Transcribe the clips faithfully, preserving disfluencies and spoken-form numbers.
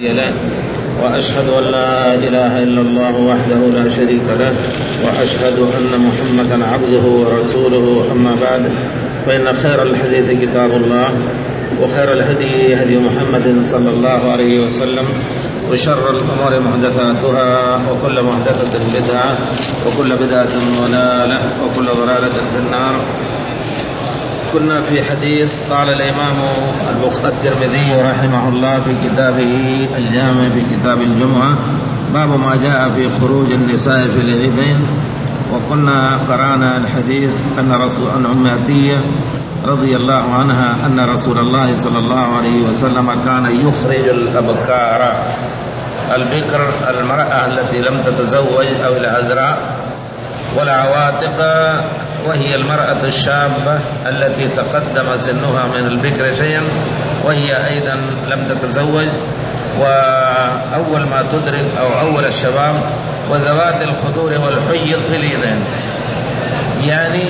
له وأشهد أن لا إله إلا الله وحده لا شريك له وأشهد أن محمدا عبده ورسوله. أما بعد، فإن خير الحديث كتاب الله، وخير الهدي هدي محمد صلى الله عليه وسلم، وشر الأمور محدثاتها، وكل محدثة بدعة، وكل بدعة ضلالة، وكل ضلالة في النار. كنا في حديث قال الإمام الترمذي رحمه الله في كتابه الجامع في كتاب الجمعة باب ما جاء في خروج النساء في العيدين، وكنا قرأنا الحديث أن رسول أن أم عتية رضي الله عنها أن رسول الله صلى الله عليه وسلم كان يخرج الأبكار، البكر المرأة التي لم تتزوج أو العذراء، والعواتق وهي المرأة الشابة التي تقدم سنها من البكر شيئا وهي أيضا لم تتزوج، وأول ما تدرك أو أول الشباب، وذوات الخدور والحيض في اليدين. يعني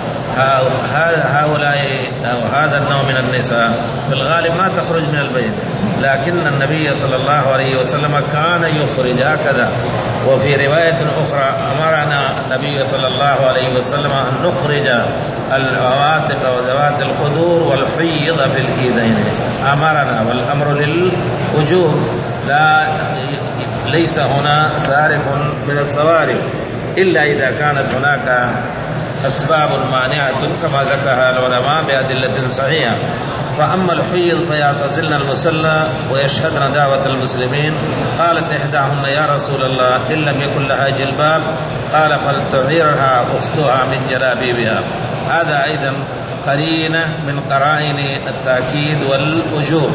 هؤلاء أو هذا النوع من النساء في الغالب ما تخرج من البيت، لكن النبي صلى الله عليه وسلم كان يخرج هكذا. وفي رواية أخرى أمرنا النبي صلى الله عليه وسلم أن نخرج العواتق وذوات الخدور والحيض في الإيدين، أمرنا، والأمر للوجوب، لا ليس هنا صارف من الصوارف إلا إذا كانت هناك أسباب مانعة كما ذكرها العلماء بأدلة صحيحة. فأما الحيض فيعتزلن المصلى ويشهدن دعوة المسلمين. قالت إحداهن يا رسول الله إن لم يكن لها جلباب، قال فلتعيرها أختها من جلابيبها. هذا أيضا قرينة من قرائن التأكيد والوجوب.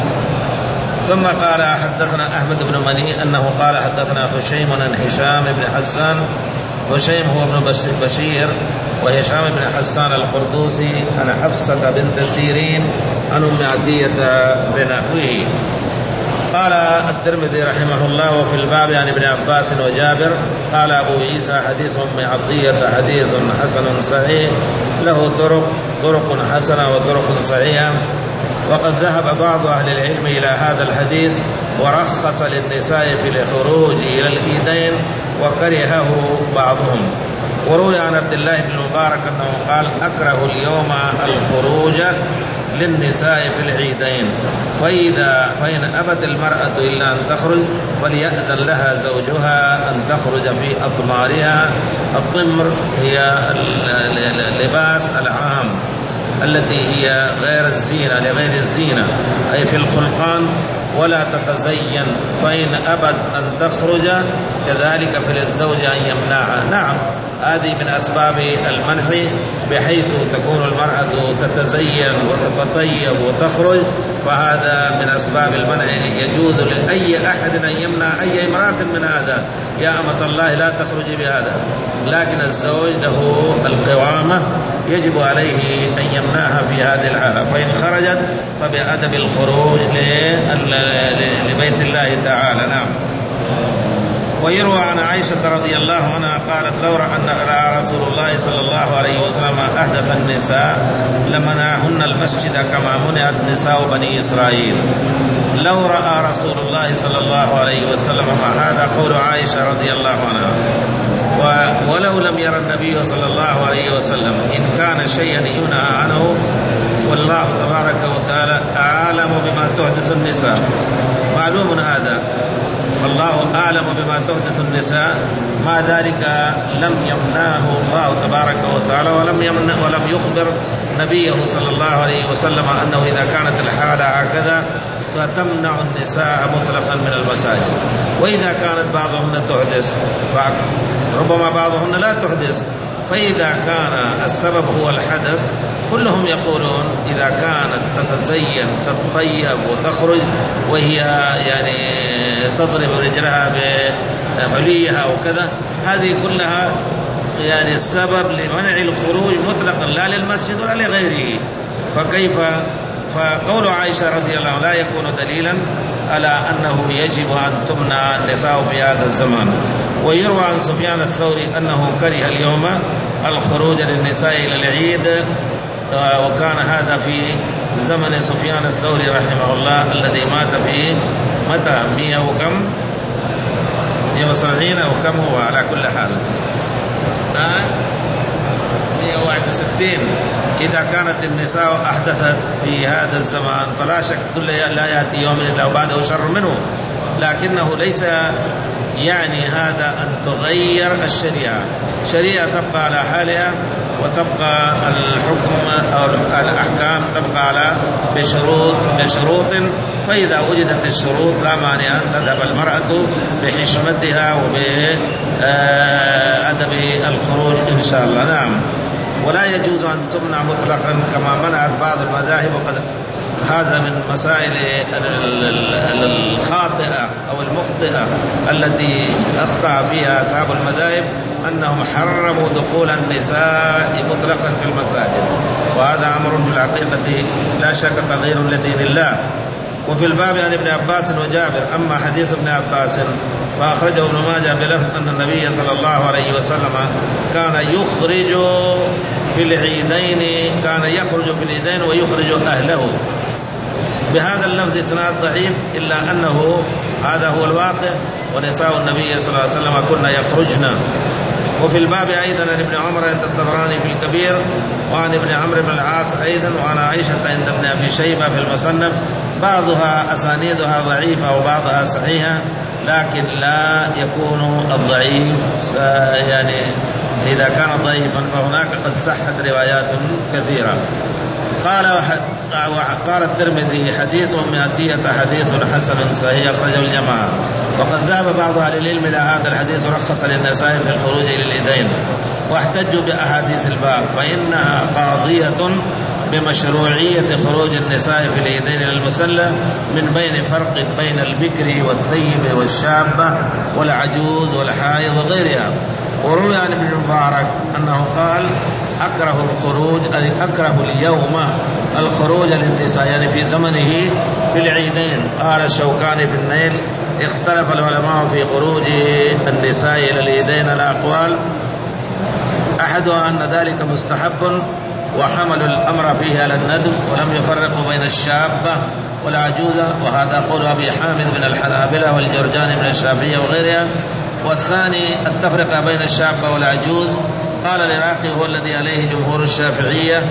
ثم قال حدثنا أحمد بن مني أنه قال حدثنا هشيم بن هشام بن حسان، هشيم هو ابن بشير، وهشام بن حسان القردوسي عن حفصة بنت سيرين عن أم عتية بنحوه. قال الترمذي رحمه الله وفي الباب عن ابن عباس وجابر. قال أبو عيسى حديث أم عطية حديث حسن صحيح، له طرق طرق حسنة وطرق صحيحة. وقد ذهب بعض أهل العلم إلى هذا الحديث ورخص للنساء في الخروج إلى الإيدين وكرهه بعضهم. وروي عن عبد الله بن المبارك أنه قال أكره اليوم الخروج للنساء في العيدين، فإذا فإن أبت المرأة إلا أن تخرج فليأذن لها زوجها أن تخرج في أطمارها. الطمر هي اللباس العام التي هي غير الزينة لغير الزينة، أي في الخلقان، ولا تتزين. فإن أبت أن تخرج كذلك فللزوج أن يمنعها. نعم، هذه من أسباب المنع، بحيث تكون المرأة تتزين وتتطيب وتخرج، فهذا من أسباب المنع. يجوز لأي أحد أن يمنع أي امرأة من هذا، يا أمة الله لا تخرجي بهذا، لكن الزوج له القوامة، يجب عليه أن يمنعها في هذه الحالة. فإن خرجت فبأدب الخروج لبيت الله تعالى. نعم. ويروى عن عائشة رضي الله عنها قالت لو رأى رسول الله صلى الله عليه وسلم أحدث النساء لمنعهن المسجد كما منعت نساء بني إسرائيل. لو رأى رسول الله صلى الله عليه وسلم، هذا قول عائشة رضي الله عنها. ولو لم يرى النبي صلى الله عليه وسلم إن كان شيئا ينهى عنه، والله تبارك وتعالى أعلم بما تحدث النساء، معلوم هذا، والله أعلم بما تحدث النساء، ما ذلك لم يمنعه الله تبارك وتعالى، ولم يمنع ولم يخبر نبيه صلى الله عليه وسلم أنه إذا كانت الحالة هكذا فتمنع النساء مطلقا من المساجد. وإذا كانت بعضهن تحدث فربما بعضهن لا تحدث، فإذا كان السبب هو الحدث كلهم يقولون إذا كانت تتزين تتطيب وتخرج وهي يعني تضرب رجلها بحليها وكذا، هذه كلها يعني السبب لمنع الخروج مطلقا، لا للمسجد ولا لغيره. فكيف فقول عائشة رضي الله عنها لا يكون دليلا على أنه يجب أن تمنع النساء في هذا الزمان. ويروى عن سفيان الثوري أنه كره اليوم الخروج للنساء إلى العيد، وكان هذا في زمن سفيان الثوري رحمه الله الذي مات في متى مئة وكم مئة وسبعين أو كم هو على كل حال مئة وواحد وستين. إذا كانت النساء أحدثت في هذا الزمان فلا شك كل لا يأتي يوم إلا وبعده شر منه، لكنه ليس يعني هذا أن تغير الشريعة. شريعة تبقى على حالها وتبقى الحكم أو الأحكام تبقى على بشروط بشروط فإذا وجدت الشروط لا مانع أن تذهب المرأة بحشمتها وبأدب الخروج إن شاء الله. نعم. ولا يجوز أن تمنع مطلقا كما منعت بعض المذاهب، وقد هذا من مسائل الخاطئة أو المخطئة التي أخطأ فيها أصحاب المذاهب، أنهم حرموا دخول النساء مطلقا في المساجد، وهذا أمر في الحقيقة لا شك تغيير لدين الله. وفي الباب عن ابن عباس وجابر. أما حديث ابن عباس فأخرجه ابن ماجه بلفظ أن النبي صلى الله عليه وسلم كان يخرج في العيدين كان يخرج في العيدين ويخرج أهله. بهذا اللفظ إسناد ضعيف، إلا أنه هذا هو الواقع، ونساء النبي صلى الله عليه وسلم كنا يخرجن. وفي الباب أيضا عن ابن عمر عند الطبراني في الكبير، وعن ابن عمرو بن العاص أيضا، وعن عائشة عند ابن أبي شيبة في المصنف. بعضها أسانيدها ضعيفة وبعضها صحيحة، لكن لا يكون الضعيف يعني إذا كان ضعيفا فهناك قد صحت روايات كثيرة. قال قال الترمذي حديث مئتية حديث حسن صحيح أخرجه الجماعة. وقد ذهب بعض أهل العلم إلى هذا الحديث رخص للنساء في الخروج إلى الإيدين، واحتجوا بأحاديث الباب، فإنها قاضية بمشروعية خروج النساء في الإيدين إلى المسلى من بين فرق بين البكر والثيب والشابة والعجوز والحائض وغيرها. وروي عن ابن المبارك أنه قال أكره الخروج أكره اليوم الخروج للنساء، يعني في زمنه في العيدين. قال الشوكاني في النيل اختلف العلماء في خروج النساء إلى العيدين على أقوال، أحدها أن ذلك مستحب وحملوا الأمر فيه على الندب، ولم يفرقوا بين الشابة والعجوزة، وهذا قول أبي حامد من الحنابلة والجرجاني من الشافعية وغيرها. والثاني التفرقة بين الشابة والعجوز، قال العراقي هو الذي عليه جمهور الشافعية،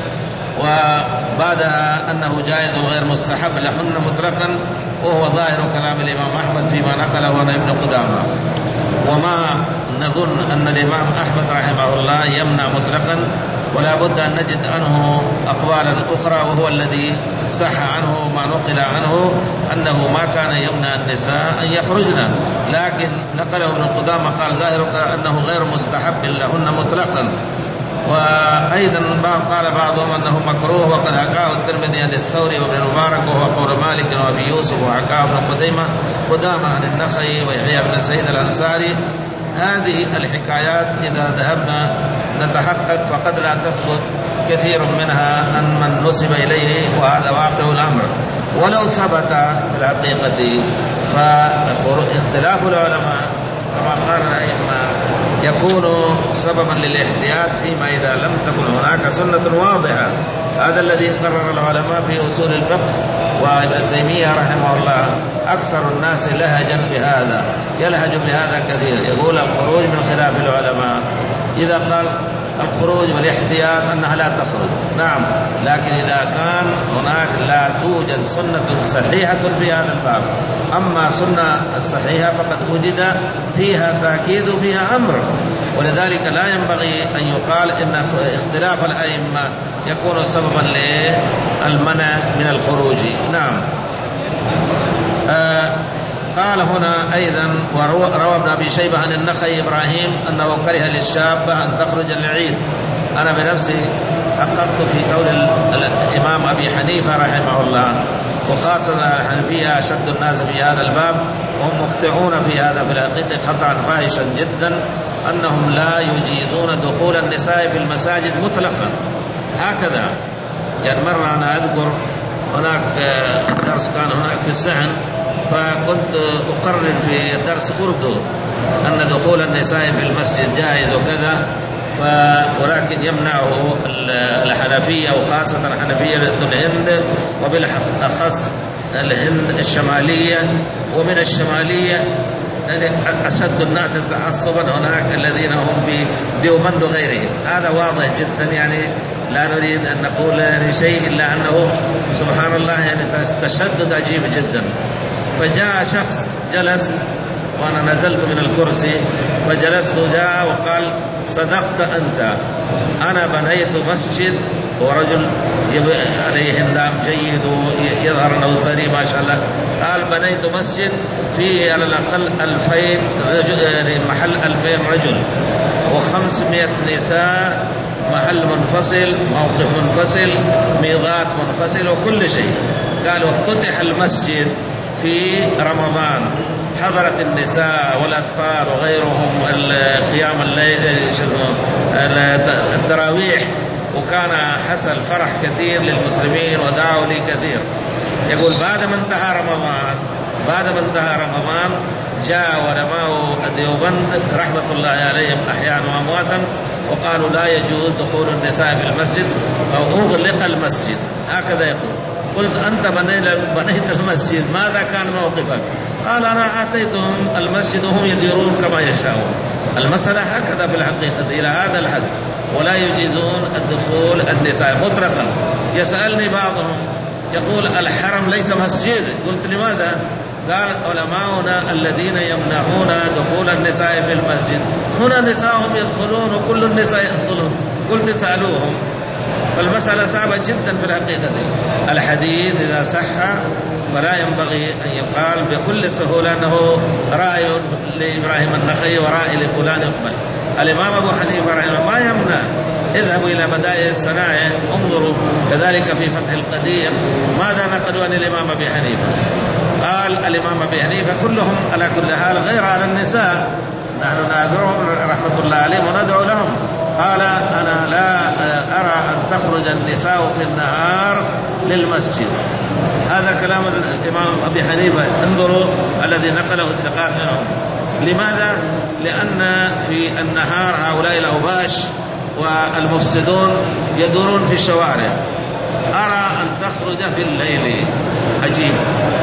وبعدها أنه جائز غير مستحب لهن مطلقا، وهو ظاهر كلام الإمام أحمد فيما نقله عن ابن قدامة. وما نظن أن الإمام أحمد رحمه الله يمنع مطلقا، ولا بد أن نجد عنه أقوالا أخرى، وهو الذي صح عنه ما نقل عنه أنه ما كان يمنع النساء أن يخرجن، لكن نقله ابن قدامة قال ظاهر أنه غير مستحب لهن مطلقا. وأيضا قال بعضهم أنه مكروه، وقد حكاه الترمذي عن الثوري وابن المبارك، وهو قول مالك وأبي يوسف، وحكاه ابن قديمة قدامة عن النخعي ويحيى بن سعيد الأنصاري. هذه الحكايات إذا ذهبنا نتحقق فقد لا تثبت كثير منها عن من نسب إليه، وهذا واقع الأمر. ولو ثبت في الحقيقة فاختلاف العلماء كما قال الأئمة يكون سببا للاحتياط فيما إذا لم تكن هناك سنة واضحة. هذا الذي قرر العلماء في أصول الفقه، وابن تيمية رحمه الله أكثر الناس لهجا بهذا، يلهج بهذا كثير، يقول الخروج من خلاف العلماء. إذا قال الخروج والاحتياط أنها لا تخرج، نعم، لكن إذا كان هناك لا توجد سنة صحيحة في هذا الباب. أما سنة الصحيحة فقد وجد فيها تأكيد وفيها أمر، ولذلك لا ينبغي أن يقال إن اختلاف الأئمة يكون سببا للمنع من الخروج. نعم. آه قال هنا أيضا وروى ابن أبي شيبة عن النخعي إبراهيم أنه كره للشابة أن تخرج للعيد. أنا بنفسي حققت في قول الإمام أبي حنيفة رحمه الله، وخاصة الحنفية أشد الناس في هذا الباب، وهم مخطئون في هذا في الحقيقة خطأ فاحشا جدا، أنهم لا يجيزون دخول النساء في المساجد مطلقا هكذا. يعني مرة أنا أذكر هناك درس كان هناك في السحن، فكنت أقرر في درس أردو أن دخول النساء في المسجد جائز وكذا، ولكن يمنعه الحنفية وخاصة الحنفية الهند، وبالأخص الهند الشمالية، ومن الشمالية يعني أشد الناس تعصبا هناك الذين هم في ديوبند وغيرهم. هذا واضح جدا، يعني لا نريد أن نقول يعني شيء إلا أنه سبحان الله يعني تشدد عجيب جدا. فجاء شخص جلس وأنا نزلت من الكرسي فجلست، جاء وقال صدقت أنت، أنا بنيت مسجد، ورجل عليه هندام جيد ويظهر أنه ثري ما شاء الله، قال بنيت مسجد فيه على الأقل ألفين رجل، محل ألفين رجل وخمسمائة نساء، محل منفصل، موقف منفصل، ميضات منفصل وكل شيء. قال وافتتح المسجد في رمضان، حضرت النساء والأطفال وغيرهم قيام الليل التراويح، وكان حصل فرح كثير للمسلمين ودعوا لي كثير. يقول بعد ما انتهى رمضان بعد ما انتهى رمضان جاء علماء ديوبند رحمة الله عليهم أحياء وأمواتا وقالوا لا يجوز دخول النساء في المسجد أو أغلق المسجد، هكذا يقول. قلت أنت بنيت المسجد، ماذا كان موقفك؟ قال أنا آتيتهم المسجد وهم يديرون كما يشاءون. المسألة هكذا في الحقيقة إلى هذا الحد، ولا يجيزون الدخول النساء مطلقا. يسألني بعضهم يقول الحرم ليس مسجد، قلت لماذا؟ قال علماؤنا الذين يمنعون دخول النساء في المسجد هنا نساءهم يدخلون وكل النساء يدخلون. قلت اسألوهم. فالمسألة صعبة جدا في الحقيقة. الحديث إذا صح فلا ينبغي أن يقال بكل سهولة أنه رأي لإبراهيم النخعي ورأي لفلان يقبل. الإمام أبو حنيفة رحمه الله ما يمنع، اذهبوا إلى بدائع الصنائع انظروا، كذلك في فتح القدير ماذا نقلوا عن الإمام أبي حنيفة؟ قال الإمام أبي حنيفة كلهم على كل حال غير على النساء، نحن نعذرهم رحمة الله عليهم وندعو لهم. قال أنا لا أرى أن تخرج النساء في النهار للمسجد. هذا كلام الإمام أبي حنيفة، انظروا الذي نقله الثقات منهم. لماذا؟ لأن في النهار هؤلاء الأوباش والمفسدون يدورون في الشوارع. أرى أن تخرج في الليل. عجيب.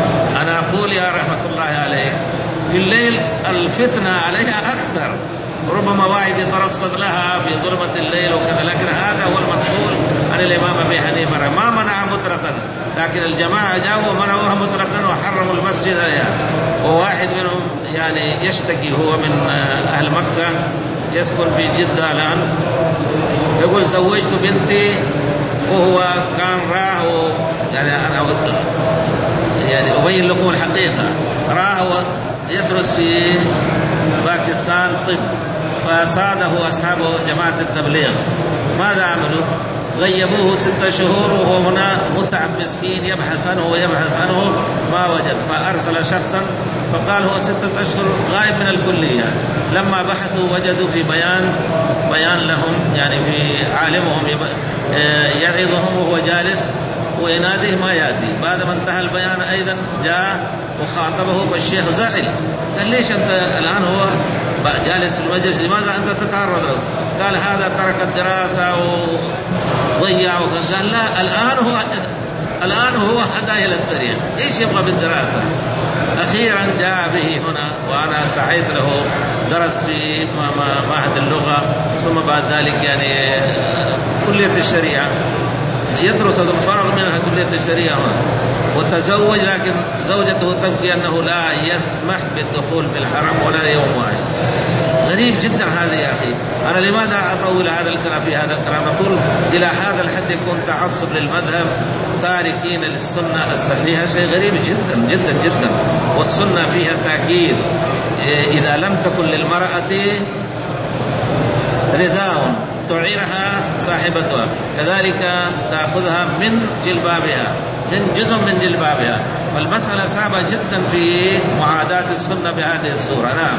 أنا أقول يا رحمة الله عليك في الليل الفتنة عليها أكثر، ربما واحد يترصد لها في ظلمة الليل وكذا، لكن هذا هو المنقول عن الإمام أبي حنيفة، ما منع مطلقا، لكن الجماعة جاءوا ومنعوها مطلقا وحرموا المسجد عليها. وواحد منهم يعني يشتكي، هو من أهل مكة يسكن في جدة الآن، يقول زوجت بنتي وهو كان راه، يعني أنا يعني أبين لكم الحقيقة، راه يدرس في باكستان طب، فصاده أصحابه جماعة التبليغ، ماذا عملوا؟ غيبوه ستة شهور وهو هنا متعب مسكين يبحث عنه ويبحث عنه ما وجد، فأرسل شخصا فقال هو ستة أشهر غائب من الكلية. لما بحثوا وجدوا في بيان بيان لهم، يعني في عالمهم يعظهم وهو جالس ويناديه ما يأتي. بعد ما انتهى البيان أيضا جاء وخاطبه، فالشيخ زعل، قال ليش أنت الآن هو جالس في المجلس لماذا أنت تتعرض له؟ قال هذا ترك الدراسة وضيع. قال لا، الآن هو الآن هو هدى إلى الطريق، إيش يبغى بالدراسة؟ أخيرا جاء به هنا وأنا سعيت له، درس في معهد اللغة ثم بعد ذلك يعني كلية الشريعة، يدرس فرغ منها كلية الشريعة وتزوج، لكن زوجته تبكي أنه لا يسمح بالدخول في الحرم ولا يوم واحد. غريب جدا هذا يا أخي. أنا لماذا أطول هذا الكلام في هذا الكلام؟ نقول إلى هذا الحد يكون تعصب للمذهب، تاركين للسنة الصحيحة، شيء غريب جدا جدا جدا. والسنة فيها تأكيد، إذا لم تكن للمرأة رداء تعيرها صاحبتها، كذلك تأخذها من جلبابها، من جزء من جلبابها. فالمسألة صعبة جدا في معاداة السنة بهذه الصورة. نعم.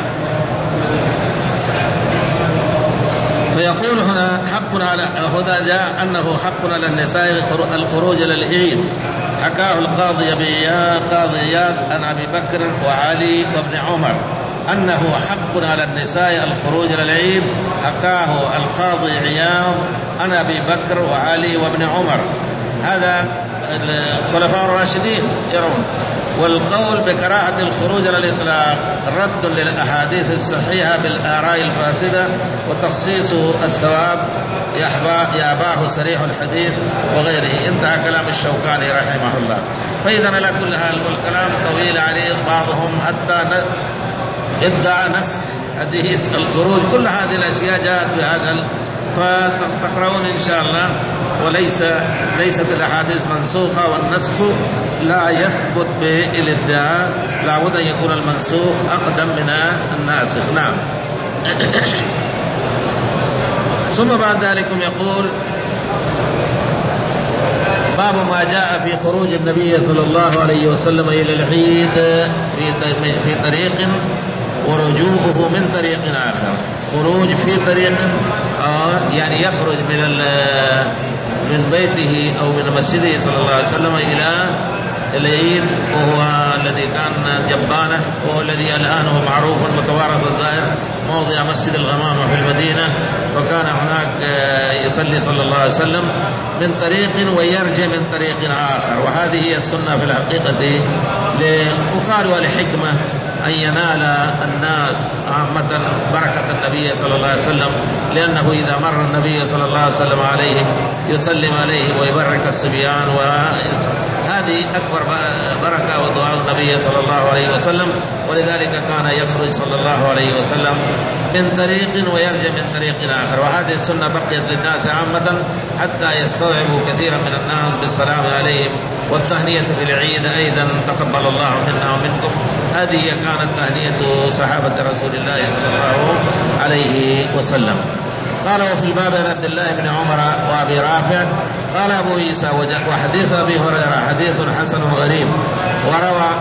فيقول هنا حق على هنا جاء أنه حق على النساء الخروج إلى العيد. حكاه القاضي قاضي عياض عن أبي بكر وعلي وابن عمر أنه حق على النساء الخروج إلى العيد. حكاه القاضي عياض عن أبي بكر وعلي وابن عمر. هذا الخلفاء الراشدين يرون. والقول بكراهة الخروج على الإطلاق رد للأحاديث الصحيحة بالآراء الفاسدة وتخصيص الثواب يأباه صريح الحديث وغيره. انتهى كلام الشوكاني رحمه الله. فإذا على كل حال والكلام طويل عريض، بعضهم حتى ادعى نسخ حديث الخروج. كل هذه الأشياء جاءت بهذا، فتقرؤون إن شاء الله. وليس ليست الأحاديث منسوخة، والنسخ لا يثبت بالادعاء، لابد أن يكون المنسوخ أقدم من الناسخ. نعم. ثم بعد ذلك يقول باب ما جاء في خروج النبي صلى الله عليه وسلم إلى العيد في في طريق ورجوعه من طريق آخر. خروج في طريق آه يعني يخرج من من بيته أو من مسجده صلى الله عليه وسلم إلى العيد، وهو الذي كان جبانه، وهو الذي الآن هو معروف متوارث الظاهر موضع مسجد الغمامة في المدينة، وكان هناك يصلي صلى الله عليه وسلم من طريق ويرجع من طريق آخر. وهذه هي السنة في الحقيقة، وقالوا لحكمة أن ينال الناس عامة بركة النبي صلى الله عليه وسلم، لأنه إذا مر النبي صلى الله عليه وسلم عليه يسلم عليه ويبرك الصبيان، وهذه أكبر بركة ودعاء النبي صلى الله عليه وسلم. ولذلك كان يخرج صلى الله عليه وسلم من طريق ويرجع من طريق آخر. وهذه السنة بقيت للناس عامة حتى يستوعبوا كثيرا من الناس بالسلام عليهم والتهنية بالعيد أيضا، تقبل الله منا ومنكم. هذه كانت تهنية صحابة رسول الله صلى الله عليه وسلم. قال وفي الباب عن عبد الله بن عمر وأبي رافع قال أبو عيسى وحديث أبي هريرة حديث حسن غريب. وروى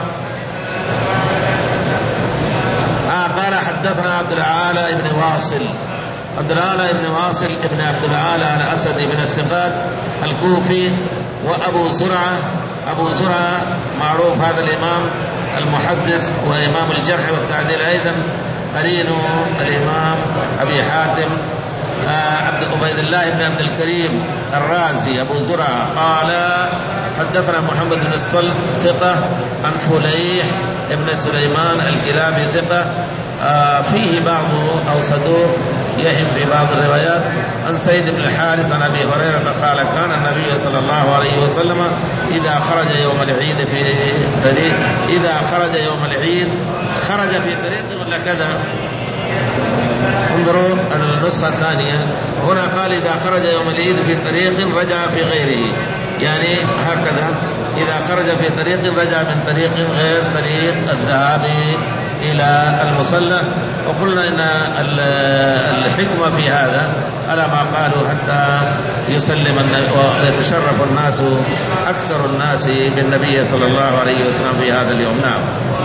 آه قال حدثنا عبد العالى بن واصل عبد العالى بن واصل بن عبد العالى الأسدي من الثقات الكوفي. وأبو زرعة أبو زرعة معروف هذا الإمام المحدث وإمام الجرح والتعديل أيضا، قرين الإمام أبي حاتم آه عبد عبيد الله بن عبد الكريم الرازي أبو زرعة قال حدثنا محمد بن الصلت ثقة عن فليح ابن سليمان الكلابي ثقة آه فيه بعض أو صدوق يهم في بعض الروايات. عن سيد بن الحارث عن أبي هريرة قال كان النبي صلى الله عليه وسلم إذا خرج يوم العيد في طريق إذا خرج يوم العيد خرج في طريق ولا كذا. انظروا النسخة الثانية هنا قال إذا خرج يوم العيد في طريق رجع في غيره، يعني هكذا إذا خرج في طريق رجع من طريق غير طريق الذهاب إلى المصلى. وقلنا إن الحكمة في هذا على ما قالوا حتى يسلم ويتشرف الناس أكثر الناس بالنبي صلى الله عليه وسلم في هذا اليوم. نعم.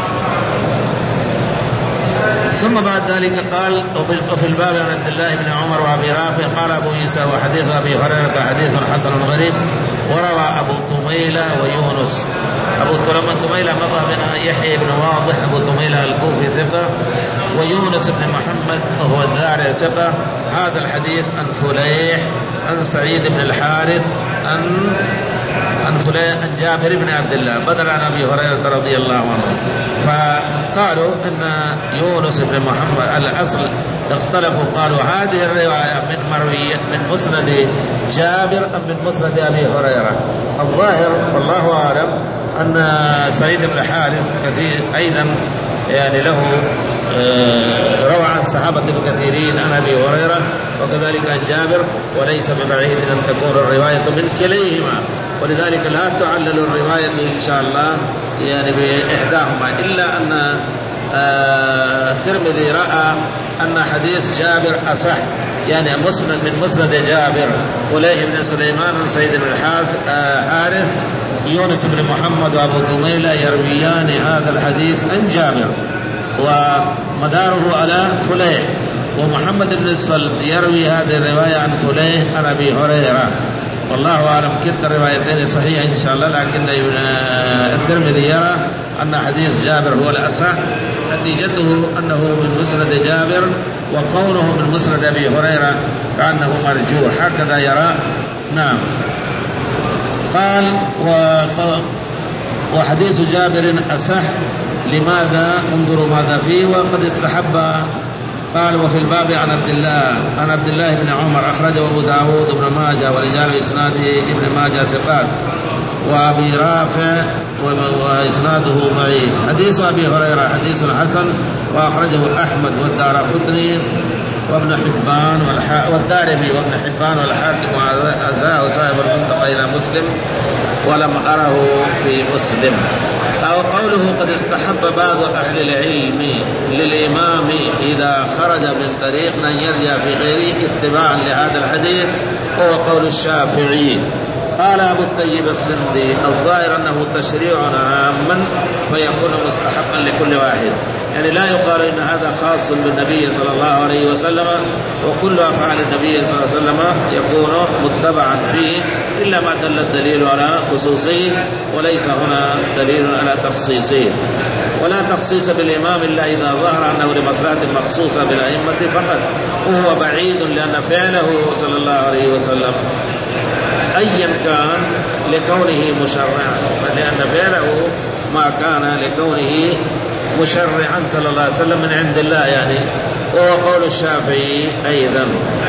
ثم بعد ذلك قال وفي الباب عن عبد الله بن عمر وأبي رافع قال أبو عيسى وحديث أبي هريرة حديث حسن غريب. وروى أبو طميلة ويونس. أبو طميلة مضى بنا يحيى بن واضح أبو طميلة الكوفي ثقة، ويونس بن محمد وهو الذاري ثقة. هذا الحديث عن فليح عن سعيد بن الحارث عن عن فلان عن جابر بن عبد الله بدل عن أبي هريرة رضي الله عنه. فقالوا أن يونس بن محمد الأصل اختلفوا، قالوا هذه الرواية من مروية من مسند جابر أم من مسند أبي هريرة. الظاهر والله أعلم أن سعيد بن الحارث كثير أيضا يعني له روى عن صحابة كثيرين عن أبي هريرة وكذلك عن جابر، وليس ببعيد أن تكون الرواية من كليهما، ولذلك لا تعلل الرواية إن شاء الله يعني بإحداهما، إلا أن الترمذي رأى أن حديث جابر أصح، يعني مسند من مسند جابر فليح بن سليمان بن سيد بن الحارث يونس بن محمد وأبو طميلة يرويان هذا الحديث عن جابر ومداره على فليح، ومحمد بن الصلت يروي هذه الرواية عن فليح عن أبي هريرة. والله أعلم كلتا الروايتين صحيحة إن شاء الله، لكن الترمذي يرى أن حديث جابر هو الأصح، نتيجته أنه من مسند جابر، وكونه من مسند أبي هريرة كأنه مرجوح، هكذا يرى. نعم. قال وحديث جابر أصح. لماذا؟ انظروا ماذا فيه. وقد استحب. قال وفي الباب عن عبد الله عن عبد الله بن عمر أخرجه أبو داود وابن ماجه ورجال إسناده ابن ماجه ثقات وأبي رافع وإسناده ضعيف. حديث أبي هريرة حديث حسن وأخرجه أحمد والدارقطني وابن حبان والدارمي وابن حبان والحاكم وعزاه صاحب المنتقى إلى مسلم ولم أره في مسلم. أو قوله قد استحب بعض أهل العلم للإمام إذا خرج من طريق أن يرجع في غيره اتباعا لهذا الحديث وهو قول الشافعي. قال أبو الطيب السندي الظاهر أنه تشريع عاما فيكون مستحقا لكل واحد، يعني لا يقال إن هذا خاص بالنبي صلى الله عليه وسلم وكل أفعال النبي صلى الله عليه وسلم يكون متبعا فيه إلا ما دل الدليل على خصوصه وليس هنا دليل على تخصيصه. ولا تخصيص بالإمام إلا إذا ظهر أنه لمصلحة مخصوصة بالأئمة فقط، وهو بعيد لأن فعله صلى الله عليه وسلم أيا كان لكونه مشرعا، لأن فعله ما كان لكونه مشرعا صلى الله عليه وسلم من عند الله يعني، وهو قول الشافعي أيضا.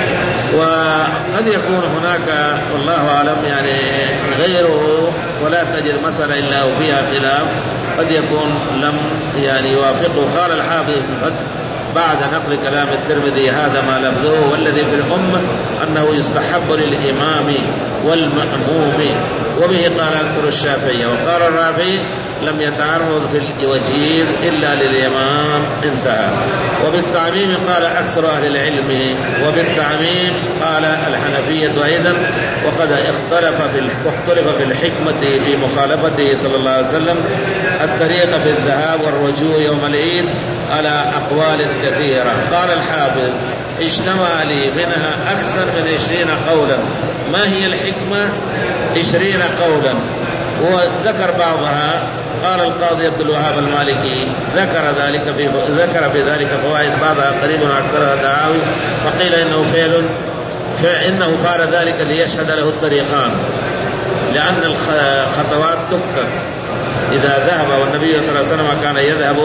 وقد يكون هناك والله أعلم يعني غيره ولا تجد مسألة إلا وفيها خلاف، قد يكون لم يعني يوافقه. قال الحافظ بن فتح بعد نقل كلام الترمذي هذا ما لفظه والذي في الأمة أنه يستحب للإمام والمأموم، وبه قال أكثر الشافعية. وقال الرافعي لم يتعرض في الوجيز إلا للإمام انتهى. وبالتعميم قال أكثر أهل العلم، وبالتعميم قال الحنفية أيضا. وقد اختلف في واختلف في الحكمة في مخالفته صلى الله عليه وسلم الطريقة في الذهاب والرجوع يوم العيد على أقوال كثيرة. قال الحافظ اجتمع لي منها أكثر من عشرين قولا. ما هي الحكمة؟ عشرين قولا، وذكر بعضها. قال القاضي عبد الوهاب المالكي ذكر ذلك في ذكر في ذلك فوائد بعضها قريب وأكثرها دعاوي، وقيل إنه فعل فإنه فعل ذلك ليشهد له الطريقان، لأن الخطوات تكتب إذا ذهب، والنبي صلى الله عليه وسلم كان يذهب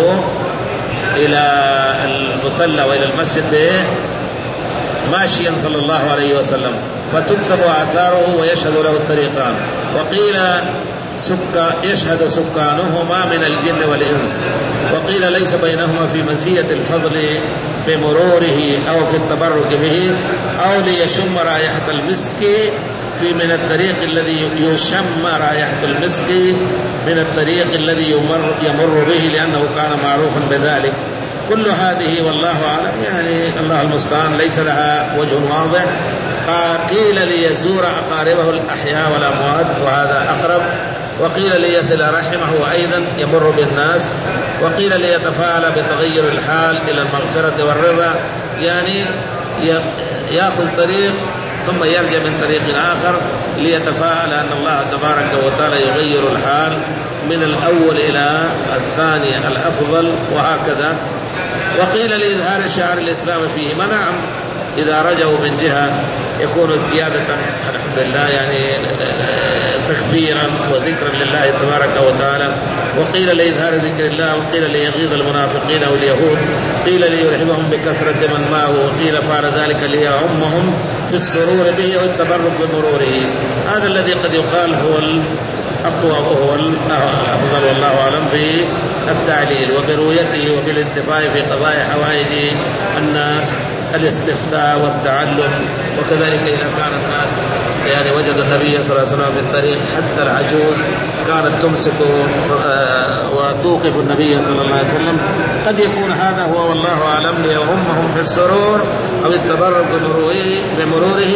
إلى المصلى وإلى المسجد ماشيا صلى الله عليه وسلم، فتكتب آثاره ويشهد له الطريقان. وقيل سك يشهد سكانهما من الجن والإنس، وقيل ليس بينهما في مزية الفضل بمروره أو في التبرك به أو ليشم رائحة المسك في من الطريق الذي يشم رائحة المسك من الطريق الذي يمر, يمر به لأنه كان معروفا بذلك. كل هذه والله أعلم يعني الله المستعان ليس لها وجه واضح. قيل ليزور أقاربه الأحياء والأموات وهذا أقرب، وقيل ليصل رحمه أيضا يمر بالناس، وقيل ليتفاعل بتغير الحال إلى المغفرة والرضا، يعني يأخذ طريق ثم يرجع من طريق آخر ليتفاعل أن الله تبارك وتعالى يغير الحال من الأول إلى الثاني الأفضل وهكذا. وقيل لإظهار شعار الإسلام فيه منعم إذا رجعوا من جهة يكون زيادة الحمد لله يعني تكبيرا وذكرا لله تبارك وتعالى. وقيل لإظهار ذكر الله، وقيل ليغيظ المنافقين واليهود، قيل ليرحبهم بكثرة من معه، وقيل فعل ذلك ليعمهم في السرور به والتبرك بمروره. هذا الذي قد يقال هو الأقوى وهو الأفضل والله أعلم في التعليل وبرؤيته وبالانتفاع في قضايا حوائج الناس الاستفتاء والتعلم. وكذلك إذا كان الناس يعني وجدوا النبي صلى الله عليه وسلم في الطريق حتى العجوز كانت تمسك وتوقف النبي صلى الله عليه وسلم، قد يكون هذا هو والله أعلم ليهمهم في السرور أو التبرك بمروره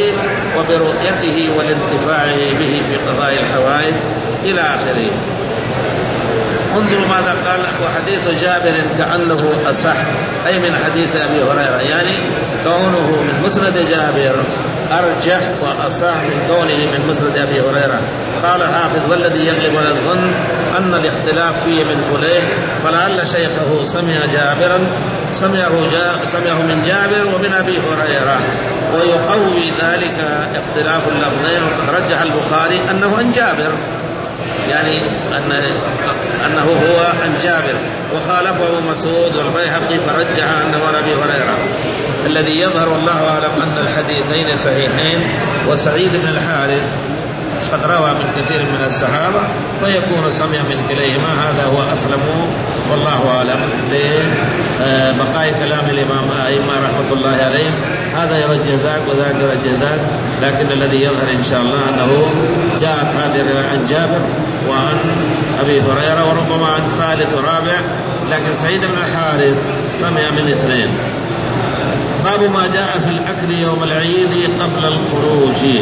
وبرؤيته والانتفاع به في قضاء الحوائج إلى آخره. انظروا ماذا قال: وحديث جابر كأنه أصح، أي من حديث أبي هريرة، يعني كونه من مسند جابر أرجح وأصح من كونه من مسند أبي هريرة. قال الحافظ: والذي يغلب على الظن أن الاختلاف فيه من فليه، فلعل شيخه سمع جابرا سمعه, جا سمعه من جابر ومن أبي هريرة، ويقوي ذلك اختلاف اللفظين. وقد رجح البخاري أنه عن جابر، يعني أن أنه هو عن جابر، وخالفه مسعود والبيهقي فرجح أنه عن أبي هريرة. الذي يظهر والله أعلم أن الحديثين صحيحين، وسعيد بن الحارث قد روى من كثير من الصحابة، ويكون سمع من كليهما، هذا هو أسلم والله أعلم لبقاء كلام الإمام أئمة رحمة الله عليهم. هذا يرجح ذاك وذاك يرجح ذاك، لكن الذي يظهر إن شاء الله أنه جاءت هذه الرواية عن جابر وعن أبي هريرة، وربما عن ثالث ورابع، لكن سعيد بن الحارث سمع من اثنين. باب ما جاء في الأكل يوم العيد قبل الخروج.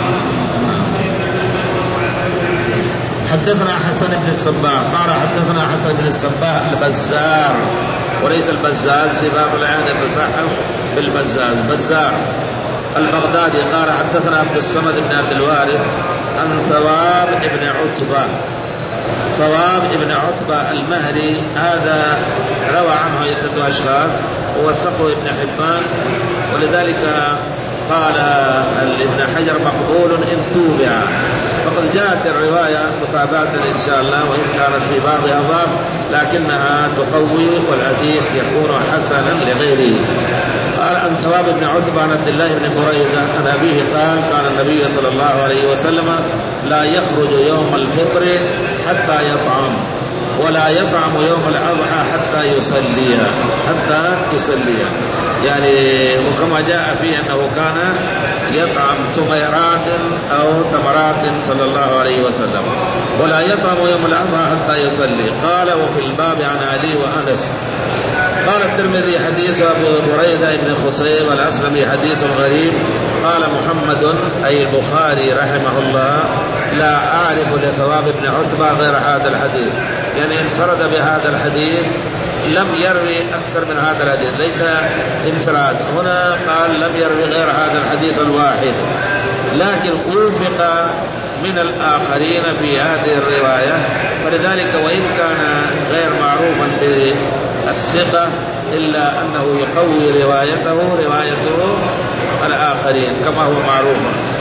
حدثنا حسن بن الصباح قال حدثنا حسن بن الصباح البزار، وليس البزاز، في بعض الأحيان يتصحف بالبزاز، بزار البغدادي. قال حدثنا عبد الصمد بن عبد الوارث عن ثواب بن عتبة. ثواب بن عتبة المهري هذا روى عنه عدة أشخاص، ووثقه ابن حبان، ولذلك قال ابن حجر مقبول إن توبع. فقد جاءت الرواية متابعة إن شاء الله، وإن كانت في بعضها ضعف لكنها تقوي، والحديث يكون حسنا لغيره. قال عن ثواب بن عتبة عن عبد الله بن بريدة عن أبيه قال: كان النبي صلى الله عليه وسلم لا يخرج يوم الفطر حتى يطعم، ولا يطعم يوم الأضحى حتى يصليها حتى يصليها يعني وكما جاء فيه أنه كان يطعم تميرات أو تمرات صلى الله عليه وسلم، ولا يطعم يوم الأضحى حتى يصلي. قال: وفي الباب عن علي وأنس. قال الترمذي: حديث أبو بريدة بن خصيب الأسلمي حديث غريب. قال محمد أي البخاري رحمه الله: لا أعرف لثواب بن عتبة غير هذا الحديث، يعني انفرد بهذا الحديث، لم يروي أكثر من هذا الحديث، ليس انفراد. هنا قال لم يروي غير هذا الحديث الواحد، لكن وفق من الآخرين في هذه الرواية، فلذلك وإن كان غير معروفا بالثقة إلا أنه يقوي روايته روايته الآخرين كما هو معروف.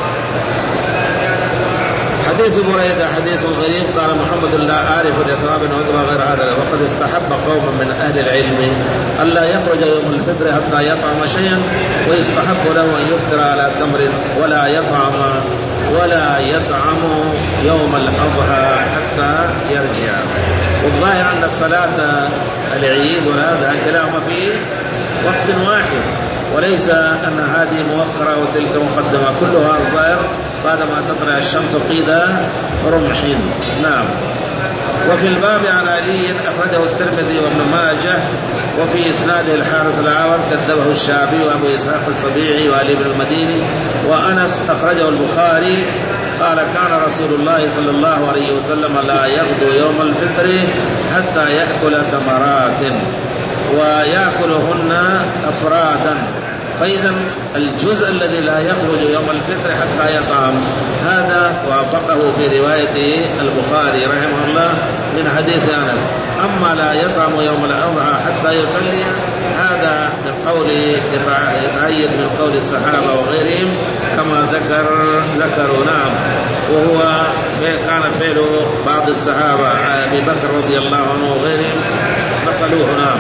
حديث بريدة حديث غريب. قال محمد: لا أعرف لثواب بن عتبة غير هذا، وقد استحب قوم من أهل العلم ألا يخرج يوم الفطر حتى يطعم شيئا، ويستحب له أن يفطر على تمر ولا يطعم ولا يطعم يوم الأضحى حتى يرجع. والظاهر أن الصلاة العيد وهذا كلاهما في وقت واحد، وليس أن هذه مؤخرة وتلك مقدمة، كلها الظاهر بعدما تطلع الشمس قيد رمح. نعم. وفي الباب عن علي أخرجه الترمذي وابن ماجه، وفي إسناده الحارث الأعور كذبه الشعبي وأبو إسحاق السبيعي وعلي بن المديني. وأنس أخرجه البخاري قال: كان رسول الله صلى الله عليه وسلم لا يغدو يوم الفطر حتى يأكل تمرات ويأكلهن أفرادا. فإذا الجزء الذي لا يخرج يوم الفطر حتى يطعم هذا وافقه في رواية البخاري رحمه الله من حديث أنس. أما لا يطعم يوم الأضحى حتى يصلي هذا من قول يتعيد من قول الصحابة وغيرهم كما ذكر ذكروا. نعم. وهو كان فعل بعض الصحابة أبي بكر رضي الله عنه وغيرهم نقلوه. نعم.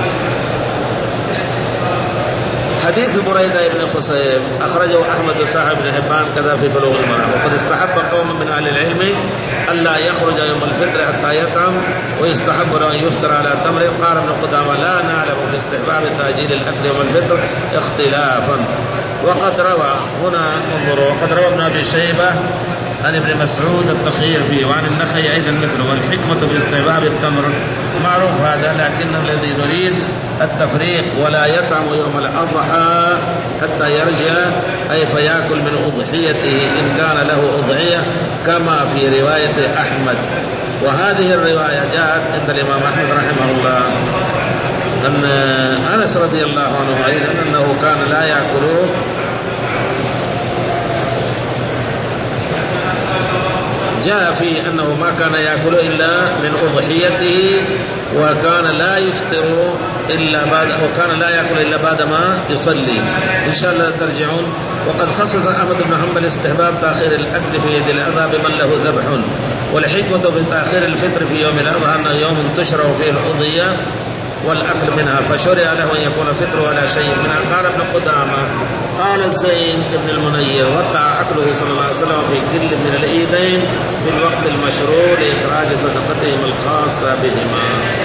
حديث بريدة بن خصيب أخرجه أحمد وصاحب بن حبان كذا في بلوغ المرام. وقد استحب قوم من أهل العلم ألا يخرج يوم الفطر حتى يطعم، ويستحب له أن يفطر على تمر. قال ابن قدامة: لا نعلم في استحباب تأجيل الأكل يوم الفطر اختلافا. وقد روى هنا انظروا وقد روى ابن أبي شيبة عن ابن مسعود التخيير فيه، وعن النخعي أيضا مثله. والحكمة في استحباب التمر معروف هذا، لكن الذي نريد التفريق ولا يطعم يوم الأضحى حتى يرجع، أي فيأكل من أضحيته إن كان له أضحية، كما في رواية أحمد. وهذه الرواية جاءت عند الإمام أحمد رحمه الله أن أنس رضي الله عنه أيضا أنه كان لا يأكل جاء في أنه ما كان يأكل إلا من أضحيته، وكان لا يفطر إلا بعد وكان لا يأكل إلا بعد ما يصلي. إن شاء الله ترجعون. وقد خصص أحمد بن حنبل استحباب تأخير الأكل في يد الأضحى بمن له ذبح. والحكمة في تأخير الفطر في يوم الأضحى أنه يوم تشرع فيه الأضحية والأكل منها، فشرع له أن يكون فطره على شيء منها. قال ابن قدامة قال الزين ابن المنير وقع أكله صلى الله عليه وسلم في كل من العيدين في الوقت المشروع لإخراج صدقتهم الخاصة بهما.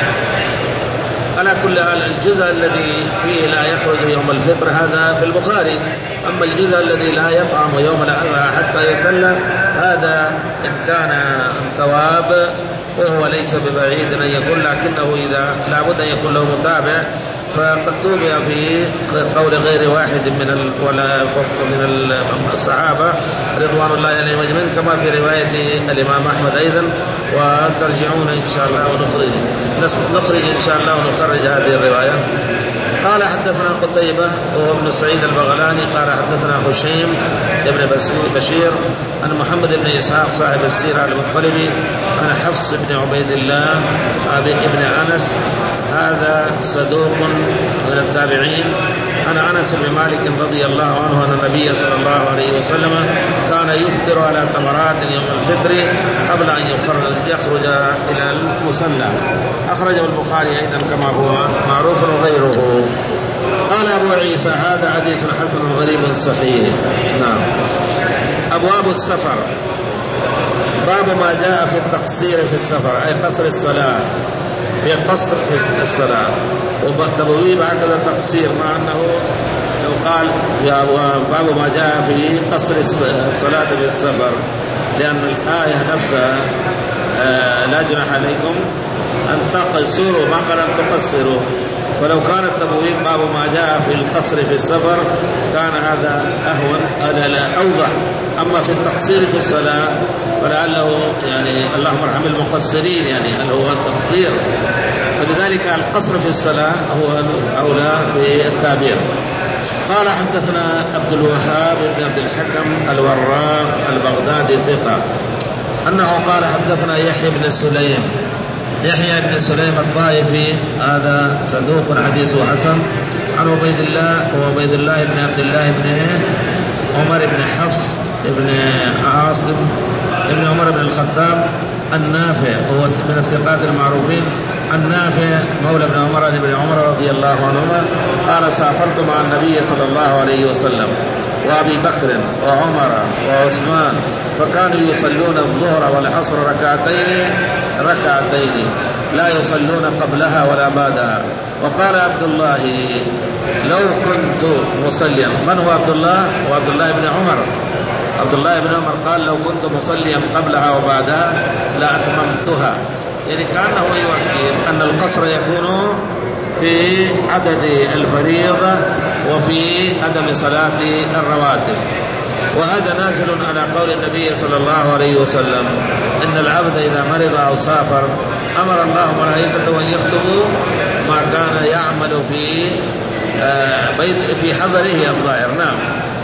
على كل حال الجزء الذي فيه لا يخرج يوم الفطر هذا في البخاري، أما الجزء الذي لا يطعم يوم الأضحى حتى يصلى هذا إن كان ثواب وهو ليس ببعيد أن يكون، لكنه إذا لابد أن يكون له متابع، فقد توبع في قول غير واحد من ولا من الصحابة رضوان الله عليهم أجمعين، كما في رواية الإمام أحمد أيضا. وترجعون إن شاء الله ونخرج نخرج إن شاء الله ونخرج هذه الرواية. قال حدثنا قتيبة وهو ابن سعيد البغلاني قال حدثنا هشيم ابن بشير عن محمد بن إسحاق صاحب السيرة المطلبي عن حفص بن عبيد الله ابن أنس، هذا صدوق من التابعين، عن أنس بن مالك رضي الله عنه أن النبي صلى الله عليه وسلم كان يفطر على تمرات يوم الفطر قبل أن يخرج إلى المصلى. أخرجه البخاري أيضا كما هو معروف وغيره. قال أبو عيسى هذا حديث حسن غريب صحيح. نعم. أبواب السفر. باب ما جاء في التقصير في السفر، أي قصر الصلاة، في قصر في الصلاة. وبالتبويب هكذا تقصير، مع أنه لو قال باب ما جاء في قصر الصلاة في السفر، لأن الآية نفسها لا جناح عليكم أن تقصروا، ما قال أن تقصروا. ولو كان التبويب باب ما جاء في القصر في السفر كان هذا أهون لا أوضح. أما في التقصير في الصلاة فلعله يعني اللهم ارحم المقصرين، يعني هل هو التقصير؟ فلذلك القصر في الصلاة هو أولى بالتعبير. قال حدثنا عبد الوهاب بن عبد الحكم الوراق البغدادي ثقة أنه قال حدثنا يحيى بن سليم يحيى بن سليم الطائفي، هذا صدوق حديثه حسن، عن عبيد الله وعبيد الله بن عبد الله بن عمر بن حفص بن عاصم بن عمر بن الخطاب النافع، هو من الثقات المعروفين، النافع مولى بن عمر بن عمر رضي الله عنهما قال سافرت مع النبي صلى الله عليه وسلم وأبي بكر وعمر وعثمان، فكانوا يصلون الظهر والعصر ركعتين ركعتين لا يصلون قبلها ولا بعدها. وقال عبد الله لو كنت مصليا، من هو عبد الله؟ وعبد الله بن عمر. عبد الله بن عمر قال لو كنت مصليا قبلها وبعدها لأتممتها، يعني كأنه يؤكد أن القصر يكون في عدد الفريضة وفي عدم صلاة الرواتب. وهذا نازل على قول النبي صلى الله عليه وسلم إن العبد إذا مرض أو سافر أمر الله ملائكته أن يكتبوا ما كان يعمل في بيت في حضره الظاهر. نعم.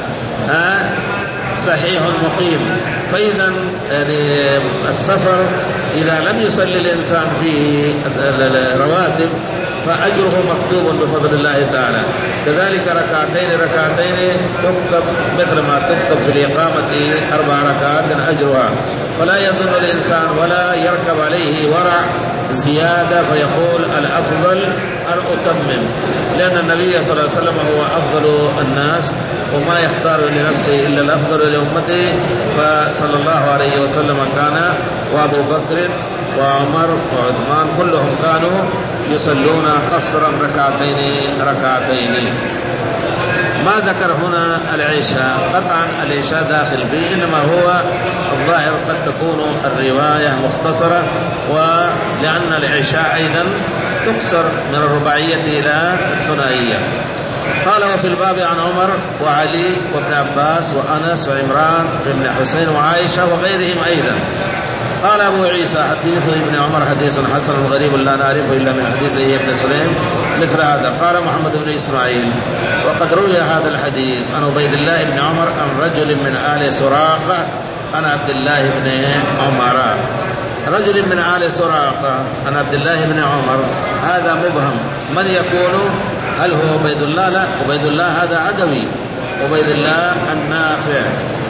ها صحيح مقيم. فإذا يعني السفر إذا لم يصلي الإنسان فيه الرواتب فأجره مكتوب بفضل الله تعالى. كذلك ركعتين ركعتين تكتب مثل ما تكتب في الإقامة أربع ركعات أجرها. ولا يظن الإنسان ولا يركب عليه ورع زيادة فيقول الأفضل أن أتمم، لأن النبي صلى الله عليه وسلم هو أفضل الناس وما يختار لنفسه إلا الأفضل لأمته، فصلى الله عليه وسلم كان وأبو بكر وعمر وعثمان كلهم كانوا يصلون قصرا ركعتين ركعتين. ما ذكر هنا العشاء، قطعا العشاء داخل فيه، إنما هو الظاهر قد تكون الرواية مختصرة، ولأن العشاء أيضا تقصر من الرباعية إلى الثنائية. قال وفي الباب عن عمر وعلي وابن عباس وأنس وعمران بن حسين وعائشة وغيرهم أيضا. قال أبو عيسى حديث ابن عمر حديث حسن غريب لا نعرفه إلا من حديث ابن سليم مثل هذا. قال محمد بن إسماعيل وقد روي هذا الحديث عن عبيد الله بن عمر عن رجل من آل سراقة عن عبد الله بن عمر. رجل من آل سراقة عن عبد الله بن عمر هذا مبهم، من يكون؟ هل هو عبيد الله؟ لا، عبيد الله هذا عدوي، عبيد الله النافع،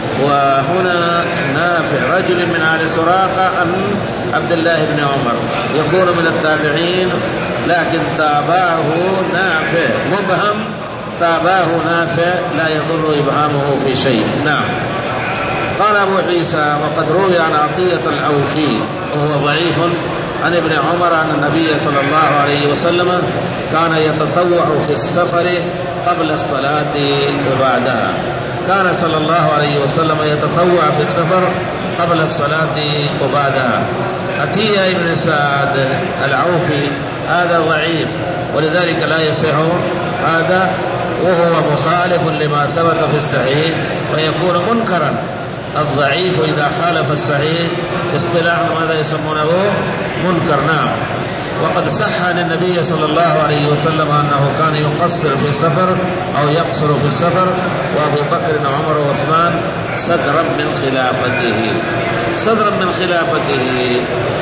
وهنا نافع رجل من آل سراقة عن عبد الله بن عمر، يكون من التابعين، لكن تابعه نافع، مبهم تابعه نافع لا يضر إبهامه في شيء. نعم. قال أبو عيسى وقد روي عن عطية الأوفي وهو ضعيف عن ابن عمر عن النبي صلى الله عليه وسلم كان يتطوع في السفر قبل الصلاة وبعدها. كان صلى الله عليه وسلم يتطوع في السفر قبل الصلاة وبعدها. عطية بن سعد العوفي هذا ضعيف ولذلك لا يصح هذا، وهو مخالف لما ثبت في الصحيح ويكون منكرا. الضعيف إذا خالف الصحيح اصطلاحا ماذا يسمونه؟ منكر. نعم. وقد صح عن النبي صلى الله عليه وسلم أنه كان يقصر في السفر أو يقصر في السفر، وأبو بكر وعمر وعثمان صدرا من خلافته صدرا من خلافته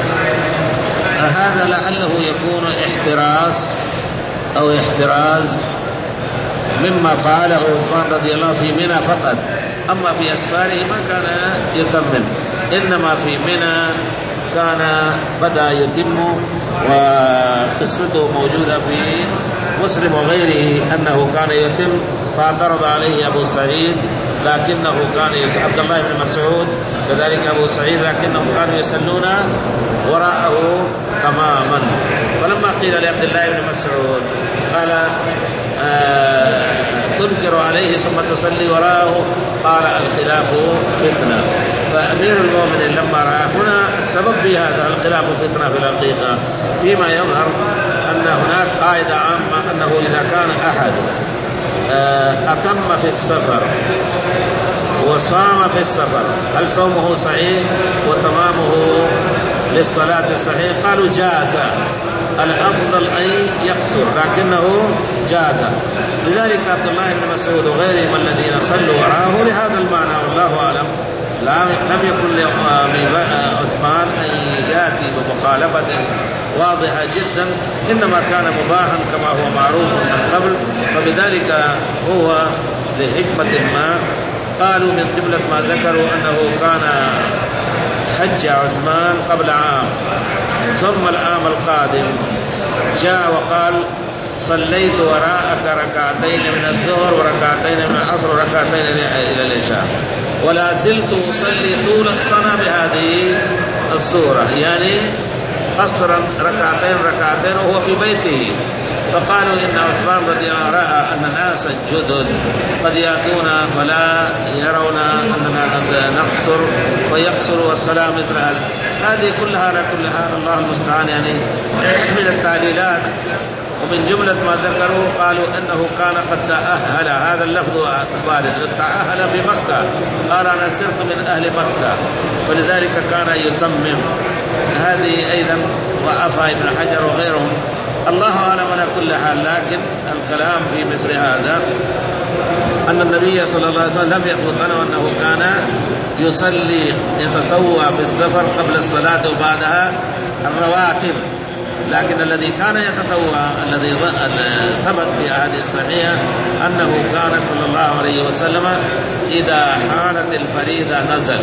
هذا لعله يكون احتراز أو احتراز مما فعله عثمان رضي الله في منى فقط، أما في أسفاره ما كان يتمم، إنما في منى كان بدأ يتم، وقصته موجودة في مسلم وغيره أنه كان يتم، فاعترض عليه أبو سعيد لكنه كان يسأل عبد الله بن مسعود كذلك أبو سعيد لكنهم كانوا يسلون وراءه تماما. فلما قيل لعبد الله بن مسعود قال آه تنكر عليه ثم تصلي وراءه، قال الخلاف فتنة. فأمير المؤمنين لما رأى هنا السبب في هذا الخلاف فتنة في الحقيقة فيما يظهر أن هناك قاعدة عامة أنه إذا كان أحد أتم في السفر وصام في السفر هل صومه صحيح وتمامه للصلاة الصحيح؟ قالوا جاز، الأفضل أن يقصر لكنه جاز. لذلك عبد الله بن مسعود وغيرهم الذين صلوا وراءه لهذا المعنى والله أعلم لم يكن لعثمان أن يأتي بمخالفة واضحة جدا، إنما كان مباحا كما هو معروف من قبل، فبذلك هو لحكمة ما قالوا من جملة ما ذكروا أنه كان حج عثمان قبل عام، ثم العام القادم جاء وقال صليت وراءك ركعتين من الظهر وركعتين من العصر وركعتين إلى العشاء، ولا زلت أصلي طول السنة بهذه الصورة، يعني قصرا ركعتين ركعتين وهو في بيته. فقالوا إن عثمان رضي الله عنه رأى أن الناس الجدد قد يأتون فلا يرون أننا نقصر فيقصر والسلام مثل هذا. هذه كلها على كل حال الله المستعان، يعني من التعليلات. ومن جملة ما ذكروا قالوا أنه كان قد تأهل، هذا اللفظ بارد، تأهل في مكة، قال أنا سرت من أهل مكة فلذلك كان يتمم. هذه أيضا ضعفها ابن حجر وغيرهم، الله أعلم على كل حال. لكن الكلام في مثل هذا أن النبي صلى الله عليه وسلم لم يثبت عنه أنه كان يصلي يتطوع في السفر قبل الصلاة وبعدها الرواتب، لكن الذي كان يتطوع الذي ثبت في أحاديث الصحيحة أنه كان صلى الله عليه وسلم إذا حانت الفريضة نزل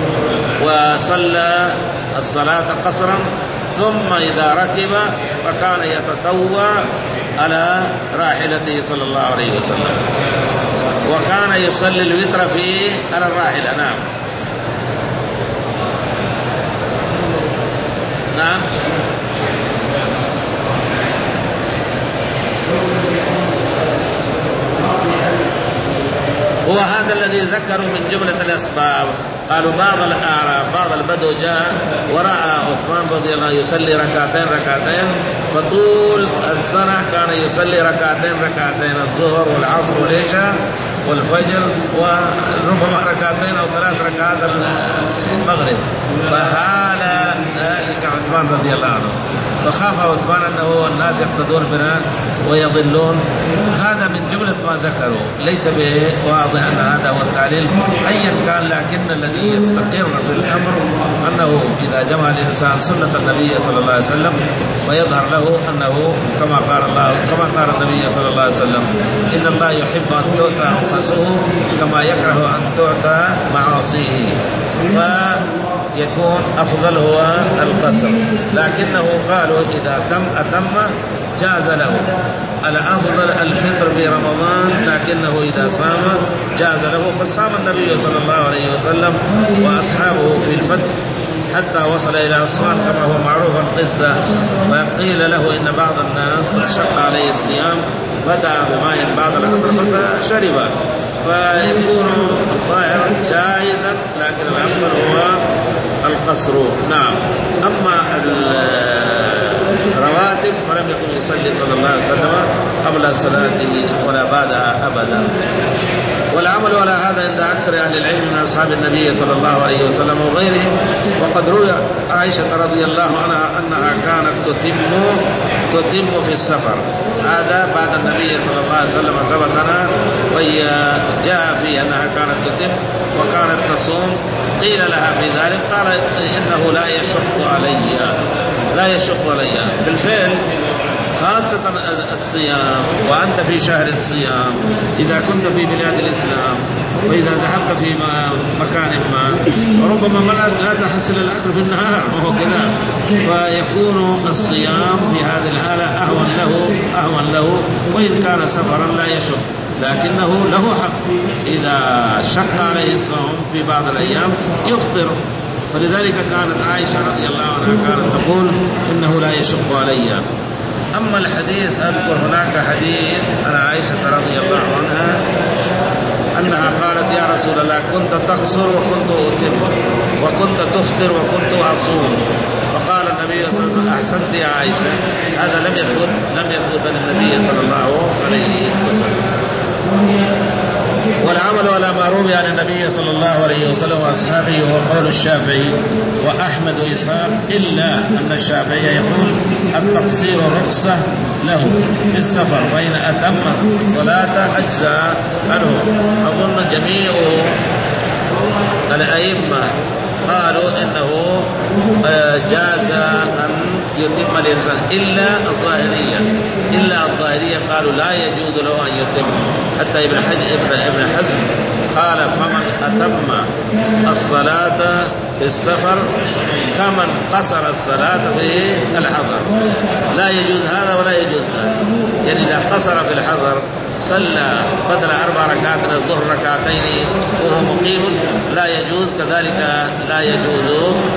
وصلى الصلاة قصرا، ثم إذا ركب فكان يتطوع على راحلته صلى الله عليه وسلم، وكان يصلي الوتر في على الراحلة. نعم نعم هو هذا الذي ذكروا من جملة الأسباب. قالوا بعض الأعراب بعض البدو جاء ورأى عثمان رضي الله عنه يصلي ركعتين ركعتين، فطول السنة كان يصلي ركعتين ركعتين الظهر والعصر والعشاء والفجر، وربما ركعتين أو ثلاث ركعات المغرب، فهال ذلك عثمان رضي الله عنه، فخاف عثمان أنه الناس يقتدون بنا ويضلون. هذا من جملة ما ذكروا، ليس بواضح أن هذا هو التعليل أيا كان، لكن الذي يستقر في الأمر أنه إذا جمع الإنسان سنة النبي صلى الله عليه وسلم ويظهر له أنه كما قال الله كما قال النبي صلى الله عليه وسلم إن الله يحب أن تؤتى رخصه كما يكره أن تؤتى معاصيه، فيكون أفضل هو القصر. لكنه قالوا إذا تم أتم جاز له. الأفضل الفطر في رمضان، لكنه إذا صام جاز له. فصام النبي صلى الله عليه وسلم وأصحابه في الفتح حتى وصل إلى أسوان كما هو معروف القصة، فقيل له إن بعض الناس قد شق عليه الصيام فدعا بماء بعد العصر فشرب، فيكون الظاهر جائزا، لكن الأفضل هو القصر. نعم. أما الرواتب فلم يكن يصلي صلى الله عليه وسلم قبل الصلاة ولا بعدها أبدا. والعمل على هذا عند أكثر أهل العلم من أصحاب النبي صلى الله عليه وسلم وغيرهم. وقد روى عائشة رضي الله عنها أنها كانت تتم تتم في السفر. هذا بعد النبي صلى الله عليه وسلم ثبتنا، وهي جاء في أنها كانت تتم وكانت تصوم. قيل لها في ذلك قال إنه لا يشق علي لا يشق علي بالفعل، خاصة الصيام وأنت في شهر الصيام، إذا كنت في بلاد الإسلام وإذا ذهبت في مكان ما وربما لا تحصل الأكل في النهار وهو كذا، فيكون الصيام في هذه الحالة أهون له أهون له وإن كان سفرا لا يشق، لكنه له حق إذا شق عليه الصوم في بعض الأيام يفطر. فلذلك كانت عائشة رضي الله عنها كانت تقول إنه لا يشق علي. أما الحديث أذكر هناك حديث عن عائشة رضي الله عنها أنها قالت يا رسول الله كنت تقصر وكنت أتم وكنت تفطر وكنت أصوم، فقال النبي صلى الله عليه وسلم أحسنت يا عائشة. هذا لم يثبت لم يثبت عن النبي صلى الله عليه وسلم. والعمل على ما روي عن النبي صلى الله عليه وسلم وأصحابه هو قول الشافعي وأحمد وإسحاق، إلا أن الشافعي يقول التقصير رخصة له في السفر، فإن أتم صلاة أجزاء عنه. أظن جميع الأئمة قالوا إنه جاز أن يتم الإنسان إلا الظاهرية إلا الظاهرية قالوا لا يجوز له أن يتم. حتى ابن ابن حزم قال فمن أتم الصلاة في السفر كمن قصر الصلاة في الحضر. لا يجوز هذا ولا يجوز ذلك. يعني إذا قصر في الحضر صلى بدل أربع ركعات الظهر ركعتين وهو مقيم لا يجوز، كذلك لا يجوز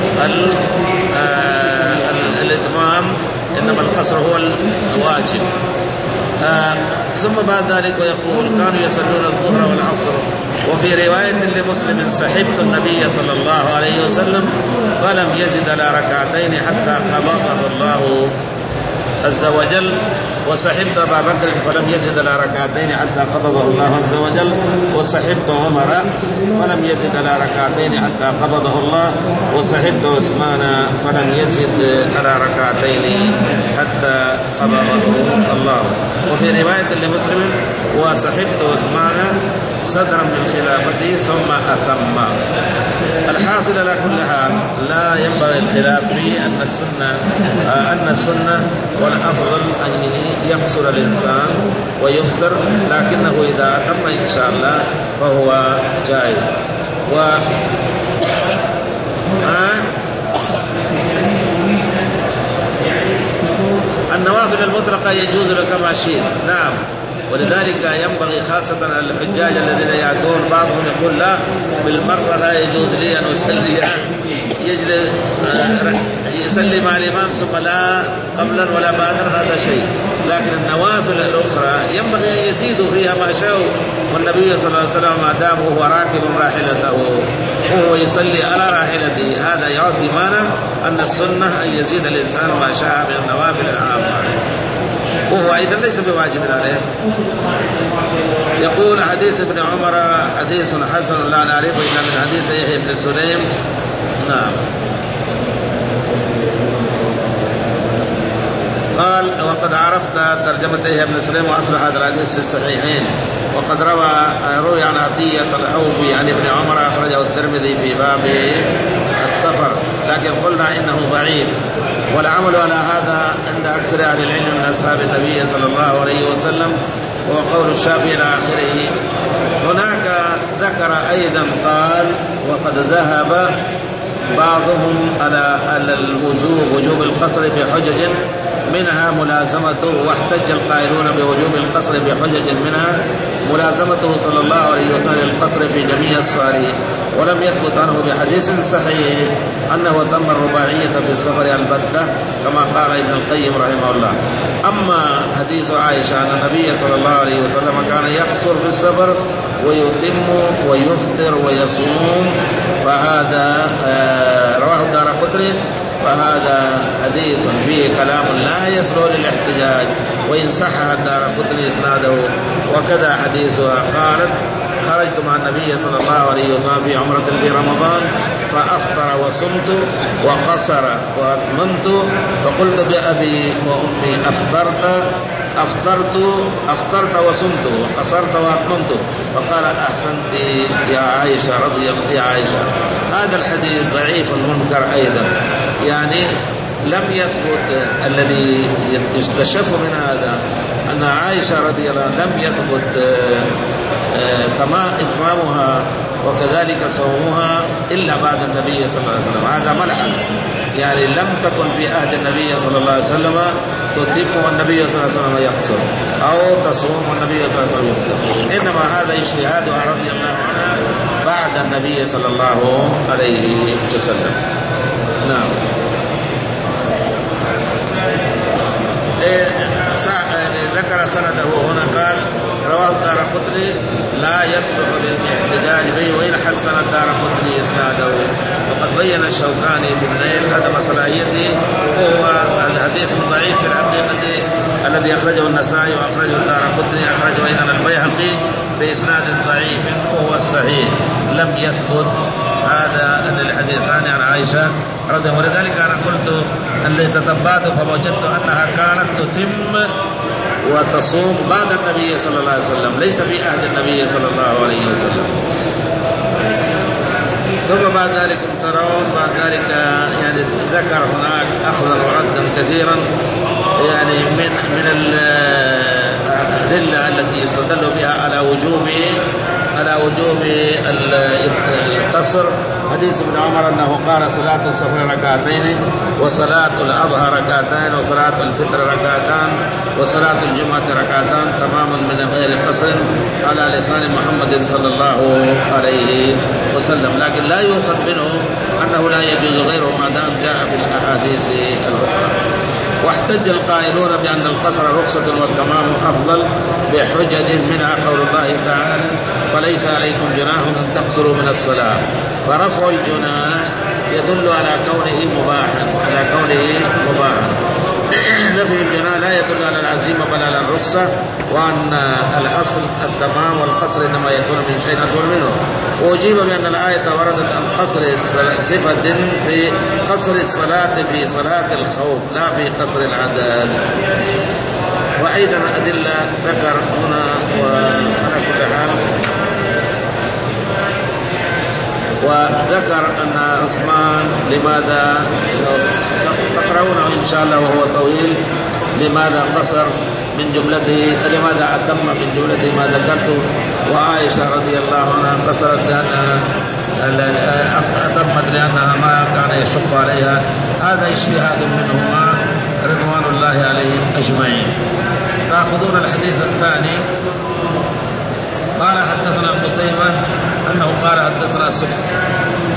الإتمام، إنما القصر هو الواجب. آه ثم بعد ذلك يقول كانوا يصلون الظهر والعصر. وفي رواية لمسلم سحبت النبي صلى الله عليه وسلم فلم يزد على ركعتين حتى قبضه الله عز وجل، وصحبت أبا بكر فلم يزد على ركعتين حتى قبضه الله عز وجل، وصحبت عمر فلم يزد على ركعتين حتى قبضه الله، وصحبت عثمان فلم يزد على ركعتين حتى قبضه الله. وفي رواية لمسلم وصحبت عثمان صدرا من خلافته ثم أتم. الحاصل على كل حال لا ينبغي الخلاف في أن السنة أن السنة والأفضل أن يقصر الإنسان ويفطر، لكنه إذا أتم إن شاء الله فهو جائز. و النوافل المطلقة يجوز لك ما شئت، نعم، ولذلك ينبغي خاصة الحجاج الذين يأتون بعضهم يقول لا بالمرة لا يجوز لي أن أصلي، يجلس يصلي مع الإمام ثم لا قبلا ولا بعدا، هذا شيء. لكن النوافل الأخرى ينبغي أن يزيدوا فيها ما شاءوا، والنبي صلى الله عليه وسلم ما دام وهو راكب راحلته وهو يصلي على راحلته هذا يعطي معنى أن السنة أن يزيد الإنسان ما شاء من النوافل العامة، وهو أيضا ليس بواجب عليه. يقول حديث ابن عمر حديث حسن لا نعرفه إلا من حديث يحيى بن سليم. نعم. قال وقد عرفت ترجمة يحيى بن سليم وأصل هذا الحديث في الصحيحين، وقد روى روي عن عطية العوفي عن ابن عمر أخرجه الترمذي في باب السفر، لكن قلنا إنه ضعيف، والعمل على هذا عند أكثر أهل العلم من أصحاب النبي صلى الله عليه وسلم، وهو قول الشافعي إلى آخره. هناك ذكر أيضا قال وقد ذهب بعضهم على الوجوب وجوب القصر بحجج منها ملازمته، واحتج القائلون بوجوب القصر بحجج منها ملازمته صلى الله عليه وسلم القصر في جميع السفر، ولم يثبت عنه بحديث صحيح أنه تم الرباعية في السفر البتة كما قال ابن القيم رحمه الله. أما حديث عائشة أن النبي صلى الله عليه وسلم كان يقصر في السفر ويتم ويفطر ويصوم، فهذا رواه الدارقطني، فهذا حديث فيه كلام لا يصلح للاحتجاج، وإن صح الدارقطني إسناده. وكذا حديثها قالت خرجت مع النبي صلى الله عليه وسلم في عمرة في رمضان فأفطر وصمت وقصر وأتممت، فقلت بأبي وأمي أفطرت أفطرت أفطرت وصمت وقصرت وأتممت، فقال أحسنت يا عائشة رضي الله يا عائشة. هذا الحديث ضعيف منكر أيضا، يعني لم يثبت الذي يستشف من هذا أن عائشة رضي الله عنها لم يثبت إتمامها وكذلك صومها إلا بعد النبي صلى الله عليه وسلم. هذا ملحظ، يعني لم تكن في عهد النبي صلى الله عليه وسلم تتم والنبي صلى الله عليه وسلم يقصر، أو تصوم والنبي صلى الله عليه وسلم يفطر، إنما هذا اجتهادها رضي الله عنها بعد النبي صلى الله عليه وسلم. نعم. ذكر سنده هنا قال رواه الدارقطني لا يصلح للاحتجاج به، وإن حسن الدارقطني إسناده. وقد بين الشوكاني في النيل عدم صلاحيته، وهو الحديث ضعيف في العبد الذي أخرجه النسائي وأخرجه الدارقطني أخرجه أيضا البيهقي بإسناد ضعيف وهو الصحيح لم يثبت هذا أن الحديثان عن عائشة رضي الله عنها. ولذلك أنا قلت اللي تتبعت فوجدت أنها كانت تتم وتصوم بعد النبي صلى الله عليه وسلم، ليس في عهد النبي صلى الله عليه وسلم. ثم بعد ذلك ترون بعد ذلك يعني ذكر هناك أخذا وردا كثيرا، يعني من من الأدلة التي يستدل بها على وجوب على وجوب القصر حديث ابن عمر أنه قال صلاة السفر ركعتين، وصلاة الأضحى ركعتين، وصلاة الفطر ركعتان، وصلاة الجمعة ركعتان تماما من غير قصر على لسان محمد صلى الله عليه وسلم. لكن لا يؤخذ منه أنه لا يجوز غيره ما دام جاء بالأحاديث الأخرى. واحتج القائلون بأن القصر رخصة والتمام أفضل بحجج منها قول الله تعالى فليس عليكم جناح أن تقصروا من الصلاة، فرفع الجناح يدل على كونه مباحا على كونه مباحا نفي الجناح لا يدل على العزيمة بل على الرخصة، وأن الأصل التمام والقصر إنما يكون من شيء أطول منه. وأجيب بأن الآية وردت عن قصر صفة في قصر الصلاة في صلاة الخوف لا في قصر العدد. وأيضا أدلة ذكر هنا وعلى كل حال، وذكر أن عثمان لماذا تقرؤونه إن شاء الله وهو طويل، لماذا قصر من جملته، لماذا أتم من جملته ما ذكرته. وعائشة رضي الله عنها قصرت لأنها أتمت لأنها ما كان يشق عليها. هذا اجتهاد منهما رضوان الله عليهم أجمعين. تأخذون الحديث الثاني. قال حدثنا قتيبة أنه قال حدثنا سفيان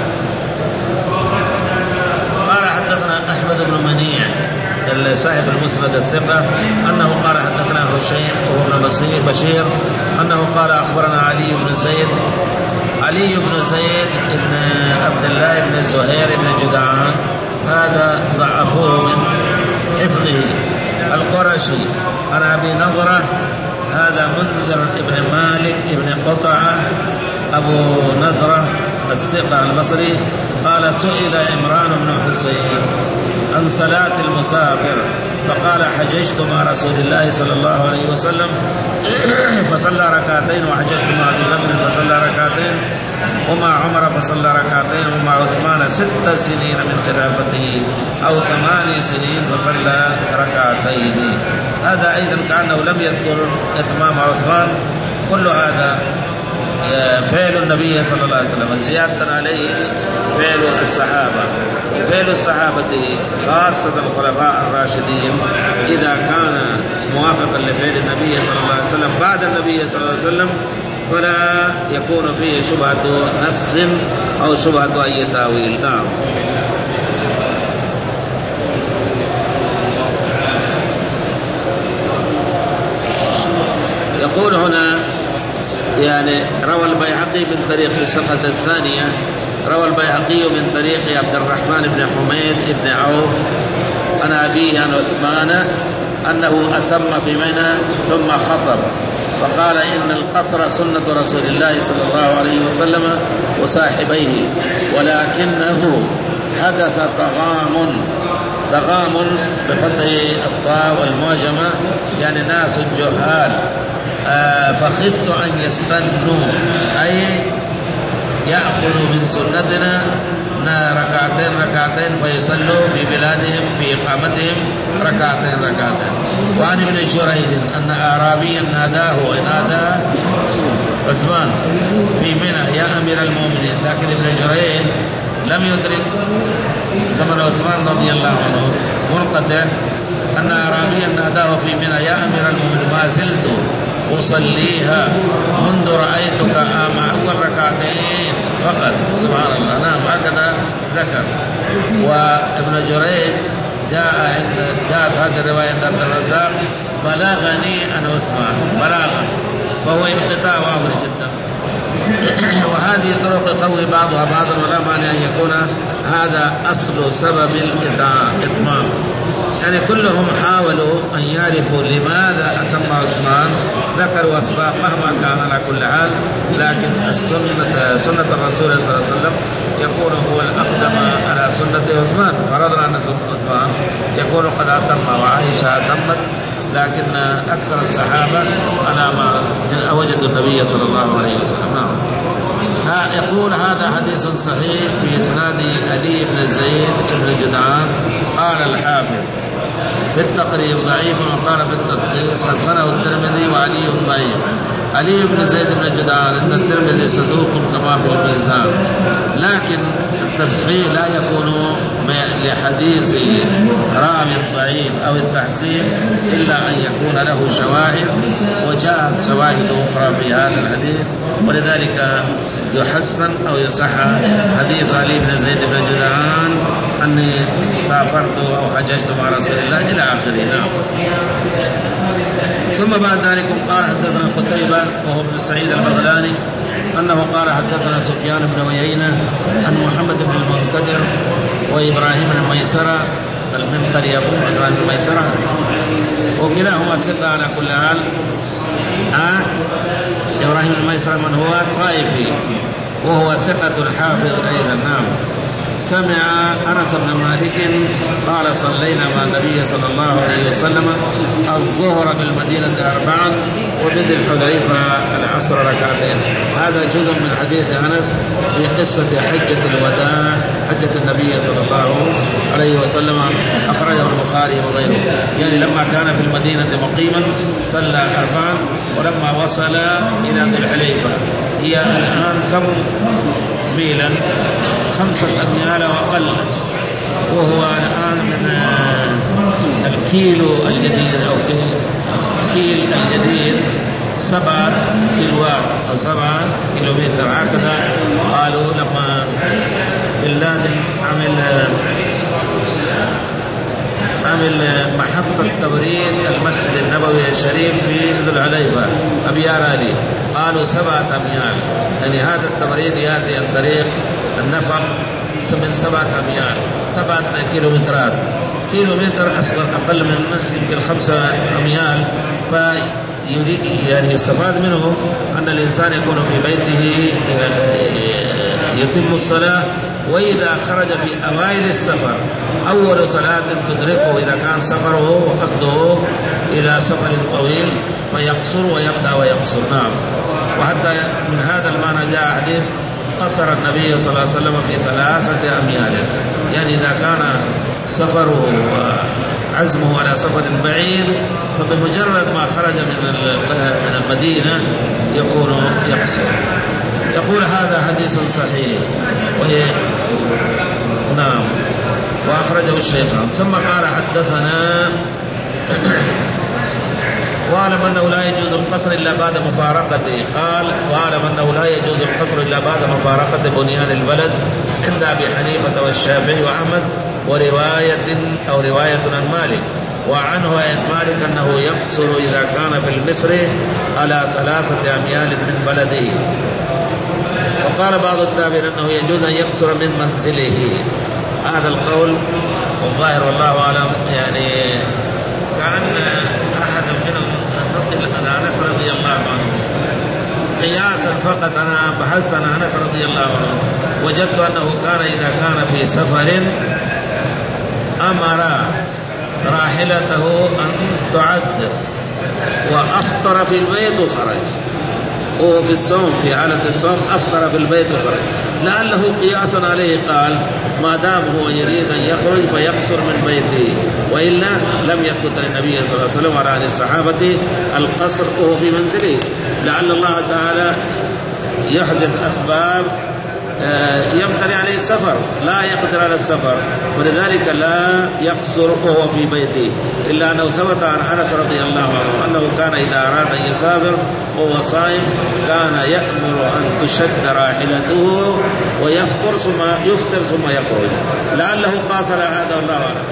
قال حدثنا أحمد بن منيع صاحب المسند الثقة أنه قال حدثنا هشيم وهو ابن بشير أنه قال أخبرنا علي بن زيد علي بن زيد بن عبد الله بن زهير بن جدعان، هذا ضعفوه من حفظه، القرشي عن أبي نضرة، هذا منذر ابن مالك ابن قطعة أبو نضرة الثقة البصري، قال سئل عمران بن حسين عن صلاة المسافر فقال حججت مع رسول الله صلى الله عليه وسلم فصلى ركعتين، وحججت مع أبي بكر فصلى ركعتين، ومع عمر فصلى ركعتين، ومع عثمان ست سنين من خلافته أو ثماني سنين فصلى ركعتين. هذا أيضا كأنه لم يذكر إتمام عثمان. كل هذا فعل النبي صلى الله عليه وسلم زيادة عليه فعل الصحابة. فعل الصحابة خاصة الخلفاء الراشدين إذا كان موافقا لفعل النبي صلى الله عليه وسلم بعد النبي صلى الله عليه وسلم فلا يكون فيه شبهة نسخ أو شبهة أي تاويل. نعم. يقول هنا يعني روى البيهقي من طريق في الصفحة الثانية، روى البيهقي من طريق عبد الرحمن بن حميد بن عوف عن أبيه عن عثمان أنه أتم بمنى ثم خطب فقال إن القصر سنة رسول الله صلى الله عليه وسلم وصاحبيه، ولكنه حدث طغام طغام بفتح الطاء والمعجمة يعني ناس جهال، آه فخفت أن يستنوا أي يأخذوا من سنتنا ركعتين ركعتين فيصلوا في بلادهم في إقامتهم ركعتين ركعتين. وعن ابن جريج أن أعرابيا ناداه ونادى عثمان في منى يا أمير المؤمنين، لكن ابن جريج لم يدرك زمن عثمان رضي الله عنه منقطع. أن أعرابيا ناداه في منى يا أمير المؤمنين ما زلت أصليها منذ رأيتك مع أول ركعتين فقط. سبحان الله. نعم هكذا ذكر. وابن جريج جاء عند جاءت هذه الرواية عند الرزاق بلغني عن عثمان بلاغا، فهو انقطاع واضح جدا. وهذه طرق قوي بعضها بعضا ولا مانع أن يكون هذا أصل سبب الإتمام. يعني كلهم حاولوا أن يعرفوا لماذا أتم عثمان، ذكروا أسباب مهما كان على كل حال، لكن السنة سنة الرسول صلى الله عليه وسلم يكون هو الأقدم على سنة عثمان، فرضنا أن سنة عثمان يكون قد أتم وعائشة أتمت، لكن أكثر الصحابة على ما وجدوا النبي صلى الله عليه وسلم. نعم. يقول هذا حديث صحيح في إسناد علي بن زيد بن جدعان. قال الحافظ في التقريب ضعيف، وقال في التدقيق حسنه الترمذي وعلي ضعيف. علي بن زيد بن جدعان عند الترمذي صدوق كما في الميزان، لكن التصحيح لا يكون لحديث راوي ضعيف أو التحسين إلا أن يكون له شواهد، وجاءت شواهد أخرى في هذا الحديث، ولذلك يحسن أو يصح حديث علي بن زيد بن جدعان أني سافرت أو حججت مع رسول الله إلى آخره. نعم. ثم بعد ذلك قال حدثنا قتيبة وهو ابن سعيد البغلاني أنه قال حدثنا سفيان بن عيينة عن محمد بن المنكدر وإبراهيم بن ميسرة من قرية إبراهيم الميسرة، وكلاهما ثقة على كل حال. آه إبراهيم الميسرة من هو الطائفي وهو ثقة حافظ أيضا. نعم. سمع أنس بن مالك قال صلينا مع النبي صلى الله عليه وسلم الظهر بالمدينة أربعا وبذي الحليفة العصر ركعتين. هذا جزء من حديث أنس في قصة حجة الوداع، حجة النبي صلى الله عليه وسلم، أخرجه البخاري وغيره. يعني لما كان في المدينة مقيما صلى أربعا، ولما وصل إلى ذي الحليفة هي الآن كم ميلا؟ خمسة أميال وأقل، وهو الآن من الكيلو الجديد أو كيل الجديد سبعة كيلوات أو سبعة كيلومتر هكذا. قالوا لما بن لادن عمل عمل محطة تبريد المسجد النبوي الشريف في ذو الحليفة أبيار علي، قالوا سبعة أميال. يعني هذا التبريد يأتي عن طريق النفق من سبعة أميال، سبعة كيلومترات. كيلومتر أصغر أقل من يمكن خمسة أميال. فيريد يعني يستفاد منه أن الإنسان يكون في بيته يتم الصلاة، وإذا خرج في أوائل السفر أول صلاة تدركه إذا كان سفره وقصده إلى سفر طويل فيقصر ويبدأ ويقصر. نعم. وحتى من هذا المعنى جاء حديث قصر النبي صلى الله عليه وسلم في ثلاثة أميال. يعني إذا كان سفره وعزمه على سفر بعيد فبمجرد ما خرج من المدينة يكون يقصر. يقول هذا حديث صحيح وهي نعم وأخرجه الشيخان. ثم قال حدثنا واعلم أنه لا يجوز القصر إلا بعد مفارقته. قال واعلم أنه لا يجوز القصر إلا بعد مفارقة بنيان البلد عند أبي حنيفة والشافعي وأحمد، ورواية أو رواية عن مالك وعنه عن مالك أنه يقصر إذا كان في المصر على ثلاثة أميال من بلده. وقال بعض التابعين أنه يجوز أن يقصر من منزله. هذا القول والظاهر والله أعلم يعني كأن أحد من النقل عن أنس رضي الله عنه قياسا فقط. أنا بحثت عن أنس رضي الله عنه وجدت أنه كان إذا كان في سفر أمر راحلته أن تعد وأفطر في البيت وخرج. وهو في الصوم في حالة الصوم أفطر في البيت وخرج، لعله قياسا عليه قال ما دام هو يريد أن يخرج فيقصر من بيته، وإلا لم يثبت للنبي صلى الله عليه وسلم وعلى عن الصحابة القصر وهو في منزله. لعل الله تعالى يحدث أسباب يمتنع عليه السفر، لا يقدر على السفر، ولذلك لا يقصر وهو في بيته. إلا أنه ثبت عن أنس رضي الله عنه أنه كان إذا أراد أن يسافر وهو صائم كان يأمر أن تشد راحلته ويفطر ثم يفطر ثم يخرج، لعله قاصر هذا والله أعلم.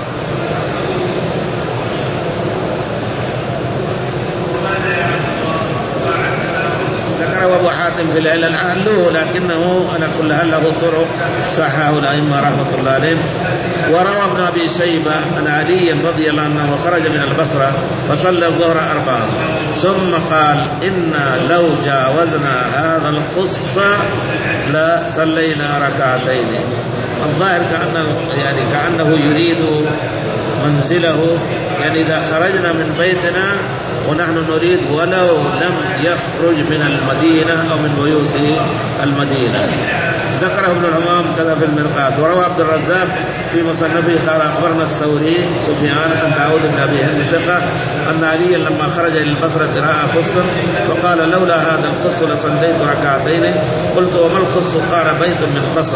ذكره أبو حاتم في العلل عنه، لكنه على كل هل له طرق صححه الأئمة رحمة الله عليهم. وروى ابن أبي شيبة عن علي رضي الله عنه وخرج من البصرة فصلى الظهر أربعا ثم قال إنا لو جاوزنا هذا الخص لا صلينا ركعتين. الظاهر كأنه يعني كأنه يريد منزله، يعني إذا خرجنا من بيتنا ونحن نريد ولو لم يخرج من المدينة أو من بيوت المدينة. ذكره ابن الحمام كذا في المرقات. وروى عبد الرزاق في مصنفه قال أخبرنا الثوري سفيان بن داود بن أبي هند ثقة أن عليا لما خرج إلى البصرة رأى خصا فقال لولا هذا الخص لصليت ركعتين. قلت وما الخص؟ قال بيت من قصب.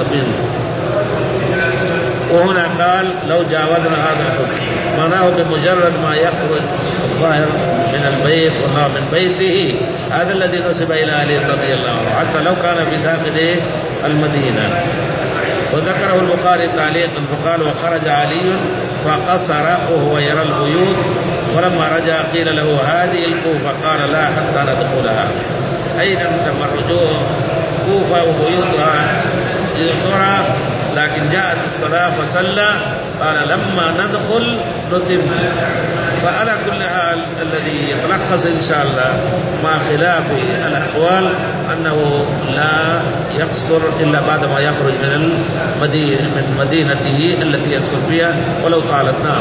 وهنا قال لو جاوزنا هذا الخص، معناه بمجرد ما يخرج الظاهر من البيت والله من بيته، هذا الذي نسب إلى علي رضي الله عنه حتى لو كان في داخل المدينة. وذكره البخاري تعليقا فقال وخرج علي فقصر وهو يرى البيوت، ولما رجع قيل له هذه الكوفة قال لا حتى ندخلها. أيضا لما الرجوع كوفة وبيوتها ترى، لكن جاءت الصلاة فصلى قال لما ندخل نتم. فعلى كل حال الذي يتلخص إن شاء الله مع خلاف الأقوال أنه لا يقصر إلا بعد ما يخرج من المدينة من مدينته التي يسكن فيها ولو طالت. نعم.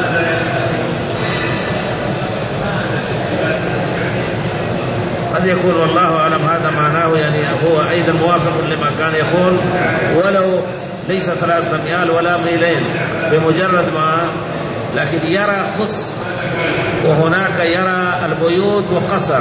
قد يكون والله أعلم هذا معناه، يعني هو أيضا موافق لما كان يقول ولو ليس ثلاثة أميال ولا ميلين بمجرد ما، لكن يرى خص، وهناك يرى البيوت وقصر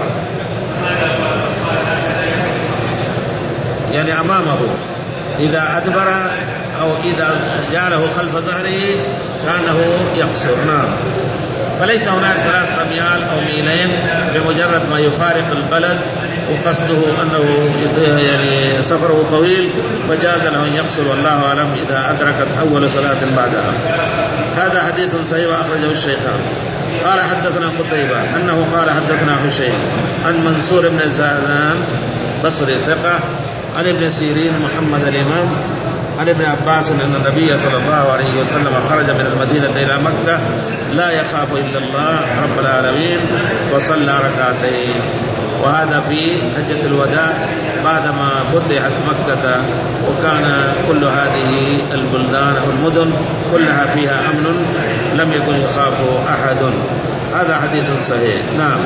يعني أمامه، إذا أدبر أو إذا جعله خلف ظهره كأنه يقصر. نعم. فليس هناك ثلاثة أميال أو ميلين بمجرد ما يفارق البلد وقصده أنه يعني سفره طويل فجاز له أن يقصر، والله أعلم إذا أدركت أول صلاة بعدها. هذا حديث صحيح أخرجه الشيخان. قال حدثنا قتيبة أنه قال حدثنا حسين عن منصور بن زادان بصري ثقة عن ابن سيرين محمد الإمام عن ابن عباس أن النبي صلى الله عليه وسلم خرج من المدينة إلى مكة لا يخاف إلا الله رب العالمين وصلى ركعتين. وهذا في حجة الوداع بعدما فتحت مكة، وكان كل هذه البلدان أو المدن كلها فيها أمن لم يكن يخاف أحد. هذا حديث صحيح. نعم.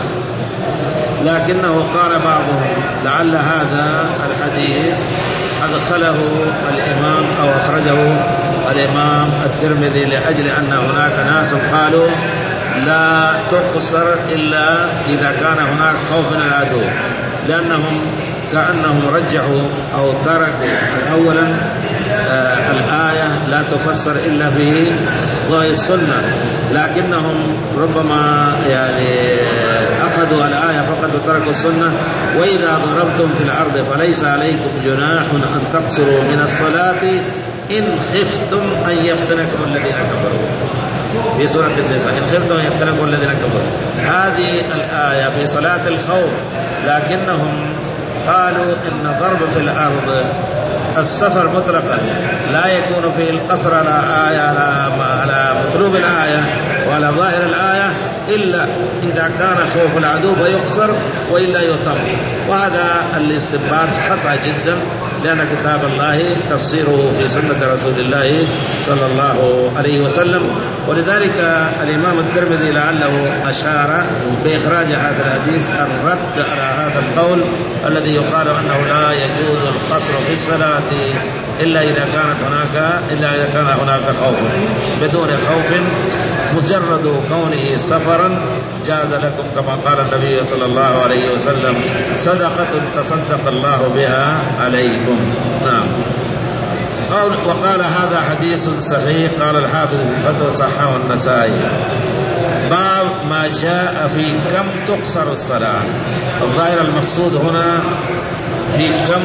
لكنه قال بعضهم لعل هذا الحديث أدخله الإمام أو أخرجه الإمام الترمذي لأجل أن هناك ناس قالوا لا تقصر إلا إذا كان هناك خوف من العدو، لأنهم كأنهم رجحوا أو تركوا أولا آه الآية لا تفسر إلا في ضوء السنة، لكنهم ربما يعني أخذوا الآية فقط وتركوا السنة. وإذا ضربتم في الأرض فليس عليكم جناح أن تقصروا من الصلاة إن خفتم أن يفتنكم الذين كفروا في سورة النساء. إن خفتم أن يفتنكم الذين كفروا، هذه الآية في صلاة الخوف، لكنهم قالوا إن ضرب في الأرض السفر مطلقا لا يكون فيه القصر على آية على مطلوب الآية وعلى ظاهر الآية إلا إذا كان خوف العدو فيقصر وإلا يتم. وهذا الاستنباط خطأ جدا، لأن كتاب الله تفسيره في سنة رسول الله صلى الله عليه وسلم. ولذلك الإمام الترمذي لعله أشار بإخراج هذا الحديث الرد على هذا القول الذي يقال أنه لا يجوز القصر في الصلاة إلا إذا كانت هناك إلا إذا كان هناك خوف. بدون خوف مجرد كونه سفرا جاز لكم كما قال النبي صلى الله عليه وسلم صدقة تصدق الله بها عليكم. نعم. قال وقال هذا حديث صحيح. قال الحافظ في الفتح صححه النسائي. باب ما جاء في كم تقصر الصلاة. الظاهر المقصود هنا في كم،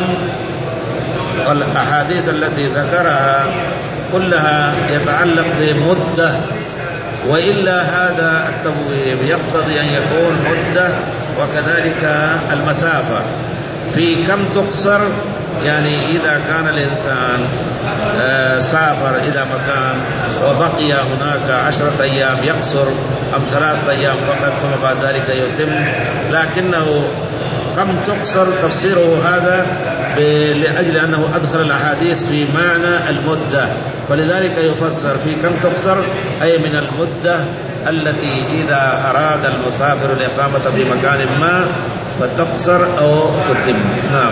والأحاديث التي ذكرها كلها يتعلق بمدة، وإلا هذا التبويب يقتضي أن يكون مدة وكذلك المسافة. في كم تقصر يعني إذا كان الإنسان سافر إلى مكان وبقي هناك عشرة أيام يقصر أم ثلاثة أيام فقط ثم بعد ذلك يتم. لكنه كم تقصر تفسيره هذا لأجل أنه أدخل الأحاديث في معنى المدة، ولذلك يفسر في كم تقصر أي من المدة التي إذا أراد المسافر الإقامة في مكان ما فتقصر أو تتم. نعم.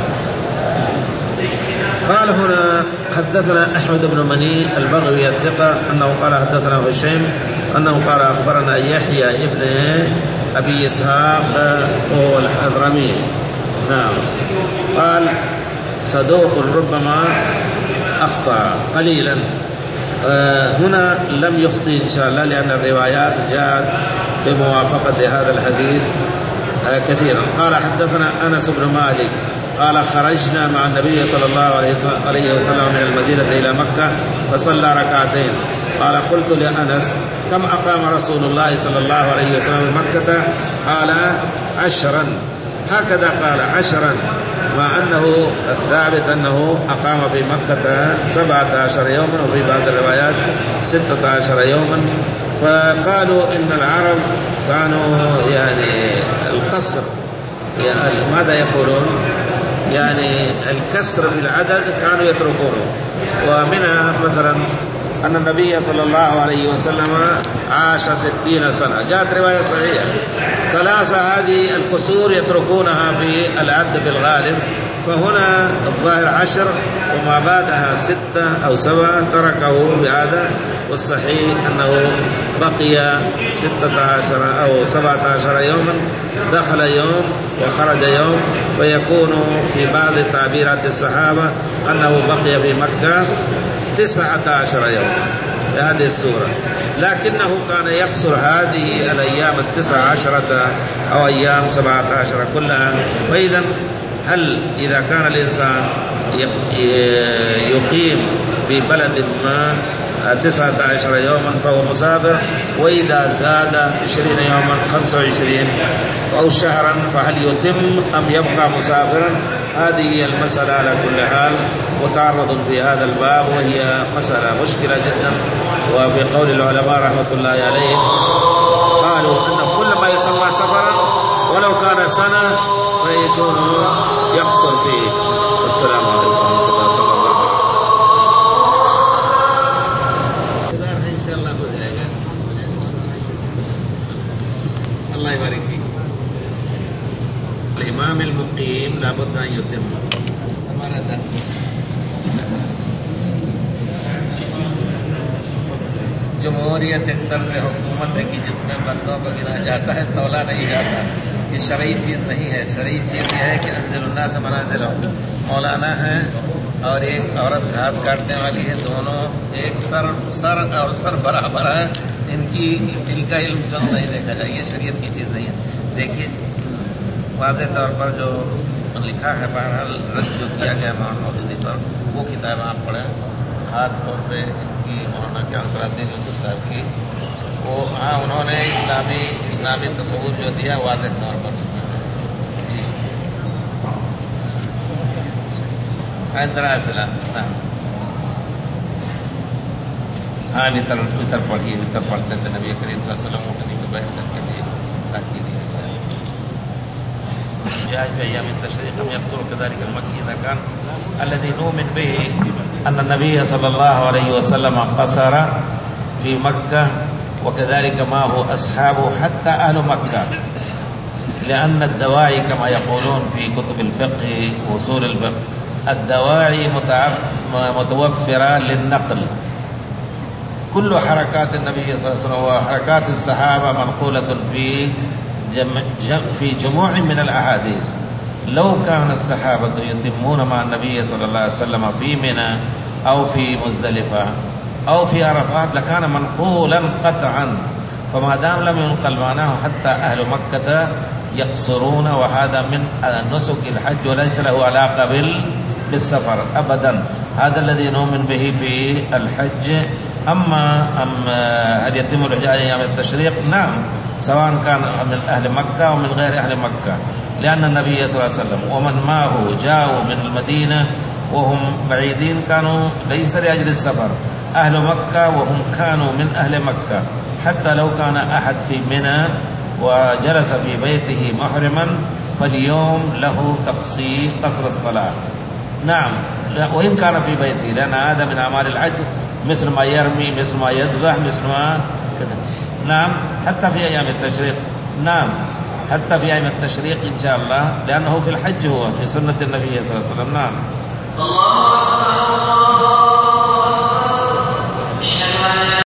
قال هنا حدثنا أحمد بن مني البغوي الثقة أنه قال حدثنا هشام أنه قال أخبرنا يحيى ابن أبي إسحاق وهو الحضرمي. نعم. قال صدوق ربما أخطأ قليلا. آه هنا لم يخطئ إن شاء الله، لأن الروايات جاءت بموافقة هذا الحديث آه كثيرا. قال حدثنا أنس بن مالك قال خرجنا مع النبي صلى الله عليه وسلم من المدينة إلى مكة فصلى ركعتين. قال قلت لأنس كم أقام رسول الله صلى الله عليه وسلم في مكة؟ قال عشرا. هكذا قال عشرا، مع أنه الثابت أنه أقام في مكة سبعة عشر يوما وفي بعض الروايات ستة عشر يوما. فقالوا إن العرب كانوا يعني القصر، يعني ماذا يقولون، يعني الكسر في العدد كانوا يتركونه. ومنها مثلا أن النبي صلى الله عليه وسلم عاش ستين سنة، جاءت رواية صحيحة. ثلاثة هذه الكسور يتركونها في العد في الغالب، فهنا الظاهر عشر وما بعدها ستة أو سبعة تركه بهذا، والصحيح أنه بقي ستة عشر أو سبعة عشر يوما، دخل يوم وخرج يوم، ويكون في بعض تعبيرات الصحابة أنه بقي في مكة تسعة عشر يوم بهذه السورة، لكنه كان يقصر هذه الأيام التسعة عشرة أو أيام سبعة عشر كلها. وإذا هل إذا كان الإنسان يقيم في بلد ما تسعة عشر يوما فهو مسافر، وإذا زاد عشرين يوما خمسة وعشرين أو شهرا فهل يتم أم يبقى مسافرا؟ هذه هي المسألة على كل حال، وتعرض في هذا الباب، وهي مسألة مشكلة جدا. وفي قول العلماء رحمة الله عليهم قالوا أن كل ما يسمى سفرا ولو كان سنة فيكون يقصر فيه. والسلام عليكم ورحمة الله صلى الله عليه وسلم. إن شاء الله الله يبارك فيك. الإمام المقيم لابد أن يتم. जमहूरियत एक तर्ज हुकूमत है कि जिसमें बंदों को गिना जाता है, तौला नहीं जाता। ये शरई चीज़ नहीं है। शरई चीज़ यह है कि अंज़िलुन्ना से मनाज़िल मौलाना है और एक औरत घास काटने वाली है, दोनों एक सर सर और सर बराबर है, इनकी इनका इल्म जो नहीं देखा जाए, ये शरीयत की चीज़ नहीं है। देखिए वाज़े तौर पर जो लिखा है, बहरहाल रद्द जो किया गया मौजूदी पर, वो किताब आप पढ़ें, ख़ास तौर पे इनकी मौलाना क्या असराद्दीन यूसुफ साहब की, वो हाँ उन्होंने इस्लामी इस्लामी तसव्वुर जो दिया वाज़ेह तौर पर जी आइंदरा असला हाँ वितर वितर पढ़िए, वितर पढ़ते थे नबी करीम सल्लल्लाहु अलैहि वसल्लम उठनी में बैठ करके लिए ताकि दिया جاء في أيام التشريق يقصر كذلك المكي إذا كان الذي نؤمن به أن النبي صلى الله عليه وسلم قصر في مكة، وكذلك معه أصحابه حتى أهل مكة، لأن الدواعي كما يقولون في كتب الفقه وأصول الفقه الدواعي متوفرة للنقل. كل حركات النبي صلى الله عليه وسلم وحركات الصحابة منقولة في جمع في جموع من الأحاديث. لو كان الصحابة يتمون مع النبي صلى الله عليه وسلم في منى أو في مزدلفة أو في عرفات لكان منقولا قطعا، فما دام لم ينقل معناه حتى أهل مكة يقصرون، وهذا من نسك الحج وليس له علاقة بالسفر أبدا. هذا الذي نؤمن به في الحج. أما أم هل يتم الحج أيام التشريق؟ نعم، سواء كان من أهل مكة أو من غير أهل مكة، لأن النبي صلى الله عليه وسلم ومن معه جاءوا من المدينة وهم بعيدين كانوا ليس لأجل السفر، أهل مكة وهم كانوا من أهل مكة. حتى لو كان أحد في منى وجلس في بيته محرما فاليوم له تقصير قصر الصلاة. نعم، وإن كان في بيته، لأن هذا من أعمال الحج، مثل ما يرمي، مثل ما يذبح، مثل ما كذا. نعم، حتى في أيام التشريق. نعم، حتى في أيام التشريق إن شاء الله، لأنه في الحج هو في سنة النبي صلى الله عليه وسلم. نعم.